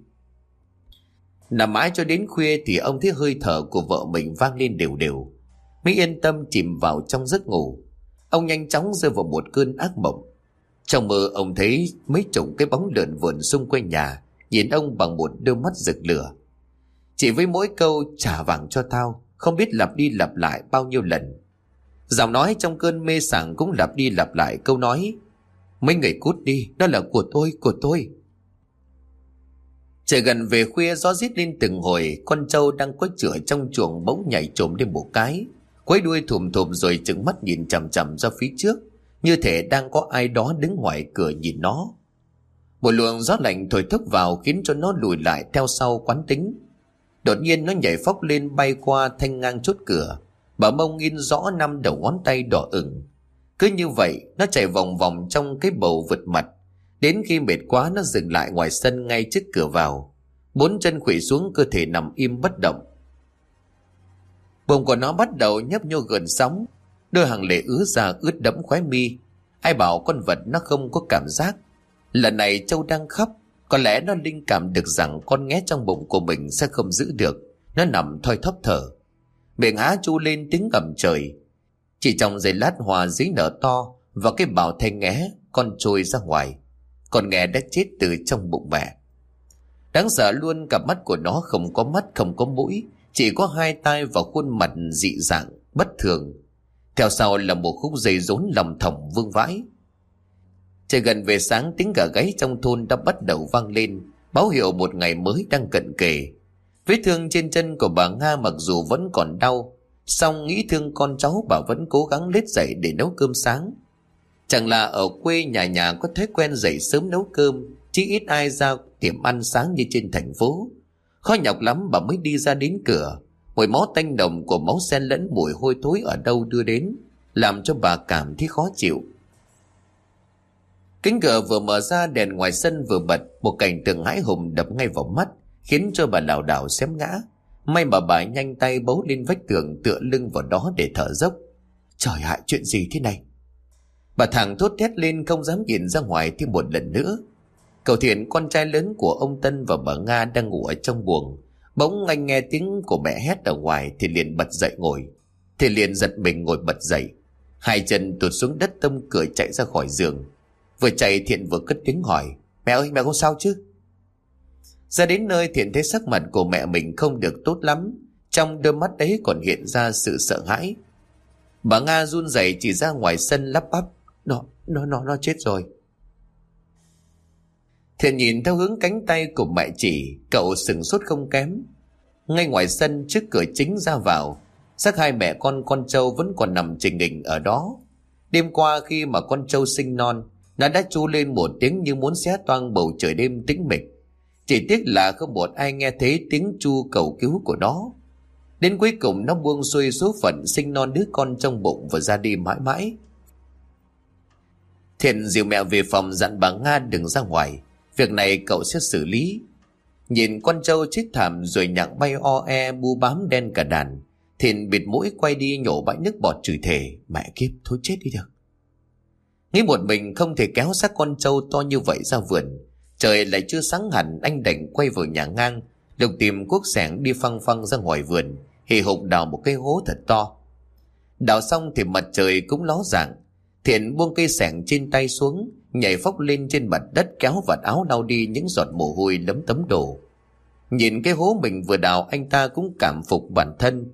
Nằm mãi cho đến khuya thì ông thấy hơi thở của vợ mình vang lên đều đều, mới yên tâm chìm vào trong giấc ngủ. Ông nhanh chóng rơi vào một cơn ác mộng. Trong mơ ông thấy mấy chục cái bóng lượn vườn xung quanh nhà, nhìn ông bằng một đôi mắt rực lửa. Chỉ với mỗi câu trả vàng cho tao, không biết lặp đi lặp lại bao nhiêu lần. Giọng nói trong cơn mê sảng cũng lặp đi lặp lại câu nói, mấy người cút đi, đó là của tôi, của tôi. Trời gần về khuya, gió rít lên từng hồi. Con trâu đang quấy chửa trong chuồng bỗng nhảy trồm lên một cái, quấy đuôi thùm thùm rồi trừng mắt nhìn chằm chằm ra phía trước, như thể đang có ai đó đứng ngoài cửa nhìn nó. Một luồng gió lạnh thổi thốc vào khiến cho nó lùi lại theo sau quán tính. Đột nhiên nó nhảy phóc lên bay qua thanh ngang chốt cửa, bả mông in rõ năm đầu ngón tay đỏ ửng. Cứ như vậy nó chạy vòng vòng trong cái bầu vượt mặt, đến khi mệt quá nó dừng lại ngoài sân ngay trước cửa vào, bốn chân khuỵu xuống, cơ thể nằm im bất động. Bụng của nó bắt đầu nhấp nhô gợn sóng, đôi hàng lệ ứa ra ướt đẫm khóe mi. Ai bảo con vật nó không có cảm giác. Lần này Châu đang khóc, có lẽ nó linh cảm được rằng con nghé trong bụng của mình sẽ không giữ được. Nó nằm thoi thóp thở, miệng há chu lên tiếng gầm trời. Chỉ trong giây lát hòa giấy nở to và cái bào thai nghé con trôi ra ngoài. Con nghé đã chết từ trong bụng mẹ. Đáng sợ luôn, cặp mắt của nó không có mắt, không có mũi, chỉ có hai tai và khuôn mặt dị dạng bất thường. Theo sau là một khúc dây rốn lòng thòng vương vãi. Trời gần về sáng, tiếng gà gáy trong thôn đã bắt đầu vang lên, báo hiệu một ngày mới đang cận kề. Vết thương trên chân của bà Nga mặc dù vẫn còn đau, song nghĩ thương con cháu, bà vẫn cố gắng lết dậy để nấu cơm sáng. Chẳng là ở quê nhà nhà có thói quen dậy sớm nấu cơm, chứ ít ai ra tiệm ăn sáng như trên thành phố. Khó nhọc lắm bà mới đi ra đến cửa, Mùi máu tanh nồng của máu xen lẫn mùi hôi thối ở đâu đưa đến, làm cho bà cảm thấy khó chịu. Cánh cửa vừa mở ra, đèn ngoài sân vừa bật, một cảnh tượng hãi hùng đập ngay vào mắt, khiến cho bà lảo đảo xém ngã. May mà bà nhanh tay bấu lên vách tường, tựa lưng vào đó để thở dốc. Trời hại, chuyện gì thế này? Bà thẳng thốt thét lên, không dám nhìn ra ngoài thêm một lần nữa. Cậu Thiện, con trai lớn của ông Tân và bà Nga đang ngủ ở trong buồng. Bỗng anh nghe tiếng của mẹ hét ở ngoài thì liền bật dậy ngồi. Thì liền giật mình ngồi bật dậy, hai chân tụt xuống đất, tông cửa chạy ra khỏi giường. Vừa chạy Thiện vừa cất tiếng hỏi: Mẹ ơi, mẹ không sao chứ? Ra đến nơi, Thiện thấy sắc mặt của mẹ mình không được tốt lắm, trong đôi mắt ấy còn hiện ra sự sợ hãi. Bà Nga run rẩy chỉ ra ngoài sân lắp bắp: Nó, nó, nó, nó chết rồi. Thiện nhìn theo hướng cánh tay của mẹ chỉ, cậu sửng sốt không kém. Ngay ngoài sân trước cửa chính ra vào, xác hai mẹ con con trâu vẫn còn nằm chình nghình ở đó. Đêm qua khi mà con trâu sinh non, nó đã tru lên một tiếng như muốn xé toang bầu trời đêm tĩnh mịch. Chỉ tiếc là không một ai nghe thấy tiếng tru cầu cứu của nó. Đến cuối cùng nó buông xuôi số phận sinh non đứa con trong bụng và ra đi mãi mãi. Thiện dìu mẹ về phòng, dặn bà Nga đừng ra ngoài, việc này cậu sẽ xử lý. Nhìn con trâu chết thảm rồi nhặng bay o e bu bám đen cả đàn, Thiện bịt mũi quay đi nhổ bãi nước bọt chửi thề: Mẹ kiếp, thôi chết đi được. Nghĩ một mình không thể kéo xác con trâu to như vậy ra vườn. Trời lại chưa sáng hẳn, anh đành quay vào nhà ngang, lục tìm cuốc xẻng đi phăng phăng ra ngoài vườn, hì hục đào một cái hố thật to. Đào xong thì mặt trời cũng ló dạng. Thiện buông cây xẻng trên tay xuống, nhảy phóc lên trên mặt đất, kéo vạt áo lau đi những giọt mồ hôi lấm tấm đổ. Nhìn cái hố mình vừa đào, anh ta cũng cảm phục bản thân.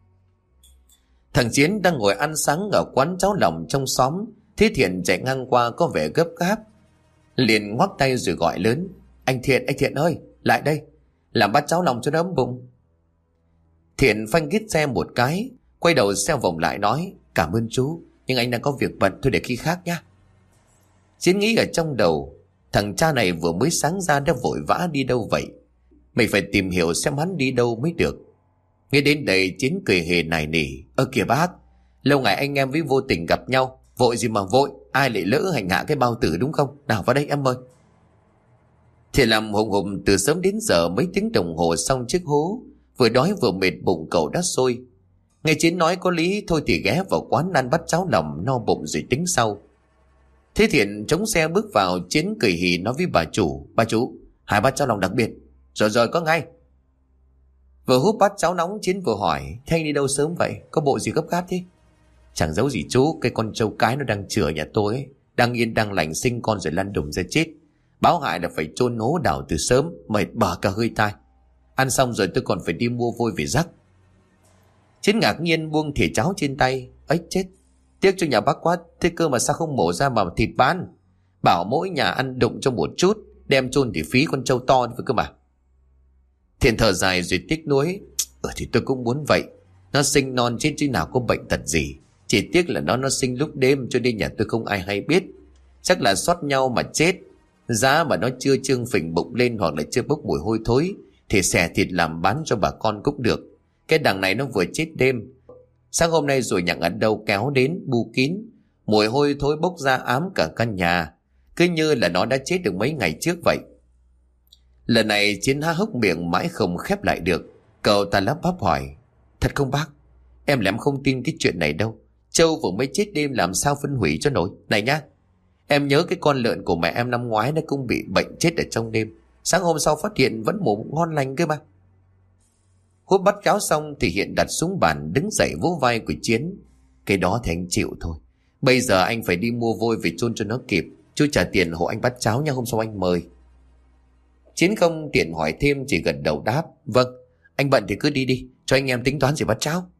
Thằng Chiến đang ngồi ăn sáng ở quán cháo lòng trong xóm, thấy Thiện chạy ngang qua có vẻ gấp gáp, liền ngoắc tay rồi gọi lớn: Anh Thiện, anh Thiện ơi, lại đây, làm bát cháo lòng cho nó ấm bụng. Thiện phanh ghít xe một cái, quay đầu xe vòng lại nói: Cảm ơn chú, nhưng anh đang có việc bận, thôi để khi khác nhá. Chiến nghĩ ở trong đầu, thằng cha này vừa mới sáng ra đã vội vã đi đâu vậy? Mình phải tìm hiểu xem hắn đi đâu mới được. Nghe đến đây, Chiến cười hề nài nỉ: Ơ kìa bác, lâu ngày anh em với vô tình gặp nhau, vội gì mà vội, ai lại lỡ hành hạ cái bao tử đúng không? Nào vào đây em ơi. Thì làm hùng hùng từ sớm đến giờ mấy tiếng đồng hồ xong chiếc hố, vừa đói vừa mệt, bụng cậu đã sôi. Nghe Chiến nói có lý, thôi thì ghé vào quán ăn bát cháo lòng no bụng rồi tính sau. Thế Thiện chống xe bước vào, Chiến cười hì nói với bà chủ: Bà chủ, hai bát cháo lòng đặc biệt. Rồi rồi, có ngay. Vừa húp bát cháo nóng, Chiến vừa hỏi: Thế anh đi đâu sớm vậy, có bộ gì gấp gáp thế? Chẳng giấu gì chú, cái con trâu cái nó đang chữa nhà tôi ấy, đang yên đang lành sinh con rồi lăn đùng ra chết. Báo hại là phải chôn hố đào từ sớm, mệt bở cả hơi tai. Ăn xong rồi tôi còn phải đi mua vôi về rắc. Chiến ngạc nhiên buông thìa cháo trên tay: Ấy chết, tiếc cho nhà bác quá, thế cơ mà sao không mổ ra mà thịt bán? Bảo mỗi nhà ăn đụng cho một chút, đem chôn thì phí con trâu to với cơ mà. Thiện thở dài rồi tiếc nuối: Ừ thì tôi cũng muốn vậy, nó sinh non chết chứ nào có bệnh tật gì. Chỉ tiếc là nó nó sinh lúc đêm cho nên nhà tôi không ai hay biết. Chắc là xót nhau mà chết. Giá mà nó chưa trương phình bụng lên hoặc là chưa bốc mùi hôi thối thì xẻ thịt làm bán cho bà con cũng được. Cái đằng này nó vừa chết đêm, sáng hôm nay rồi nhặng ở đâu kéo đến bu kín, mùi hôi thối bốc ra ám cả căn nhà, cứ như là nó đã chết được mấy ngày trước vậy. Lần này Chiến há hốc miệng mãi không khép lại được. Cậu ta lắp bắp hỏi: Thật không bác? Em là em không tin cái chuyện này đâu. Châu vừa mới chết đêm làm sao phân hủy cho nổi. Này nhá, em nhớ cái con lợn của mẹ em năm ngoái nó cũng bị bệnh chết ở trong đêm, sáng hôm sau phát hiện vẫn mổ ngon lành cơ mà. Hút bát cháo xong thì Hiện đặt xuống bàn, đứng dậy vỗ vai của Chiến: Cái đó thì anh chịu thôi, bây giờ anh phải đi mua vôi về chôn cho nó kịp. Chú trả tiền hộ anh bát cháo nha, hôm sau anh mời. Chiến không tiện hỏi thêm, chỉ gật đầu đáp: Vâng, anh bận thì cứ đi đi, cho anh em tính toán gì bát cháo.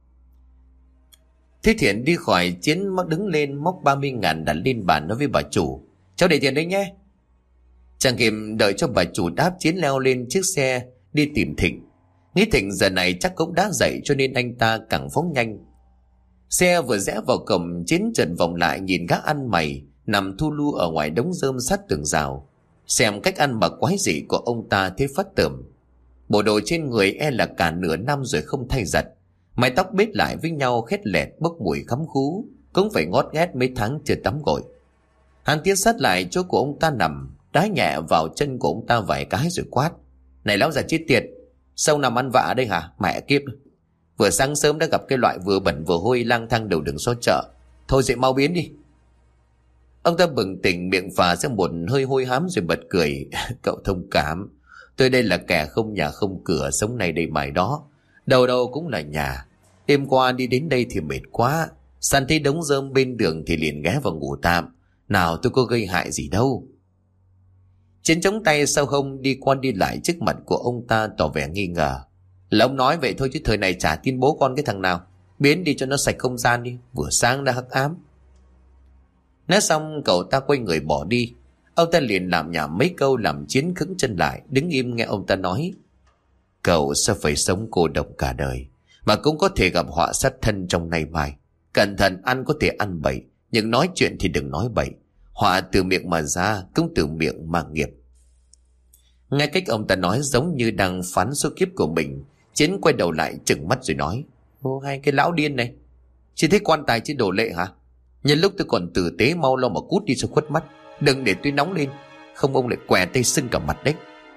Thế Thiện đi khỏi, Chiến đứng lên móc ba mươi ngàn đặt lên bàn nói với bà chủ: Cháu để tiền đấy nhé. Chẳng kịp đợi cho bà chủ đáp, Chiến leo lên chiếc xe đi tìm Thịnh. Nghĩ Thịnh giờ này chắc cũng đã dậy cho nên anh ta càng phóng nhanh. Xe vừa rẽ vào cổng, Chiến chợt vòng lại nhìn gã ăn mày nằm thu lu ở ngoài đống rơm sát tường rào. Xem cách ăn mặc quái dị của ông ta thấy phát tởm. Bộ đồ trên người e là cả nửa năm rồi không thay giặt. Mái tóc bết lại với nhau khét lẹt bốc mùi khắm khú, cũng phải ngót nghét mấy tháng chưa tắm gội. Hắn tiến sát lại chỗ của ông ta nằm, đá nhẹ vào chân của ông ta vài cái rồi quát: "Này lão già chết tiệt, sao nằm ăn vạ đây hả? Mẹ kiếp, vừa sáng sớm đã gặp cái loại vừa bẩn vừa hôi lang thang đầu đường xó chợ. Thôi dậy mau biến đi." Ông ta bừng tỉnh, miệng phà ra một hơi hôi hám rồi bật cười. "Cậu thông cảm, tôi đây là kẻ không nhà không cửa, sống này đây mày đó, đầu đầu cũng là nhà. Đêm qua đi đến đây thì mệt quá, săn thấy đống rơm bên đường thì liền ghé vào ngủ tạm. Nào, tôi có gây hại gì đâu." Chiến chống tay sau hông đi qua đi lại trước mặt của ông ta tỏ vẻ nghi ngờ. "Là ông nói vậy thôi chứ thời này chả tin bố con cái thằng nào. Biến đi cho nó sạch không gian đi, vừa sáng đã hắc ám." Nói xong cậu ta quay người bỏ đi. Ông ta liền làm nhảm mấy câu làm Chiến khững chân lại, đứng im nghe ông ta nói: "Cậu sẽ phải sống cô độc cả đời, mà cũng có thể gặp họa sát thân trong nay mai. Cẩn thận, ăn có thể ăn bậy, nhưng nói chuyện thì đừng nói bậy. Họa từ miệng mà ra, cũng từ miệng mà nghiệp." Nghe cách ông ta nói giống như đang phán số kiếp của mình, Chiến quay đầu lại trừng mắt rồi nói: "Ô, hai cái lão điên này, chỉ thấy quan tài chứ đồ lệ hả? Nhân lúc tôi còn tử tế mau lo mà cút đi cho khuất mắt, đừng để tôi nóng lên, không ông lại què tay sưng cả mặt đấy."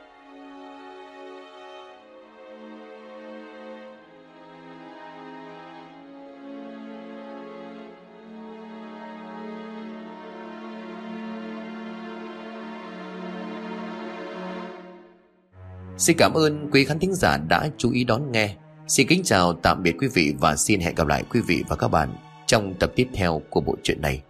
Xin cảm ơn quý khán thính giả đã chú ý đón nghe. Xin kính chào tạm biệt quý vị và xin hẹn gặp lại quý vị và các bạn trong tập tiếp theo của bộ truyện này.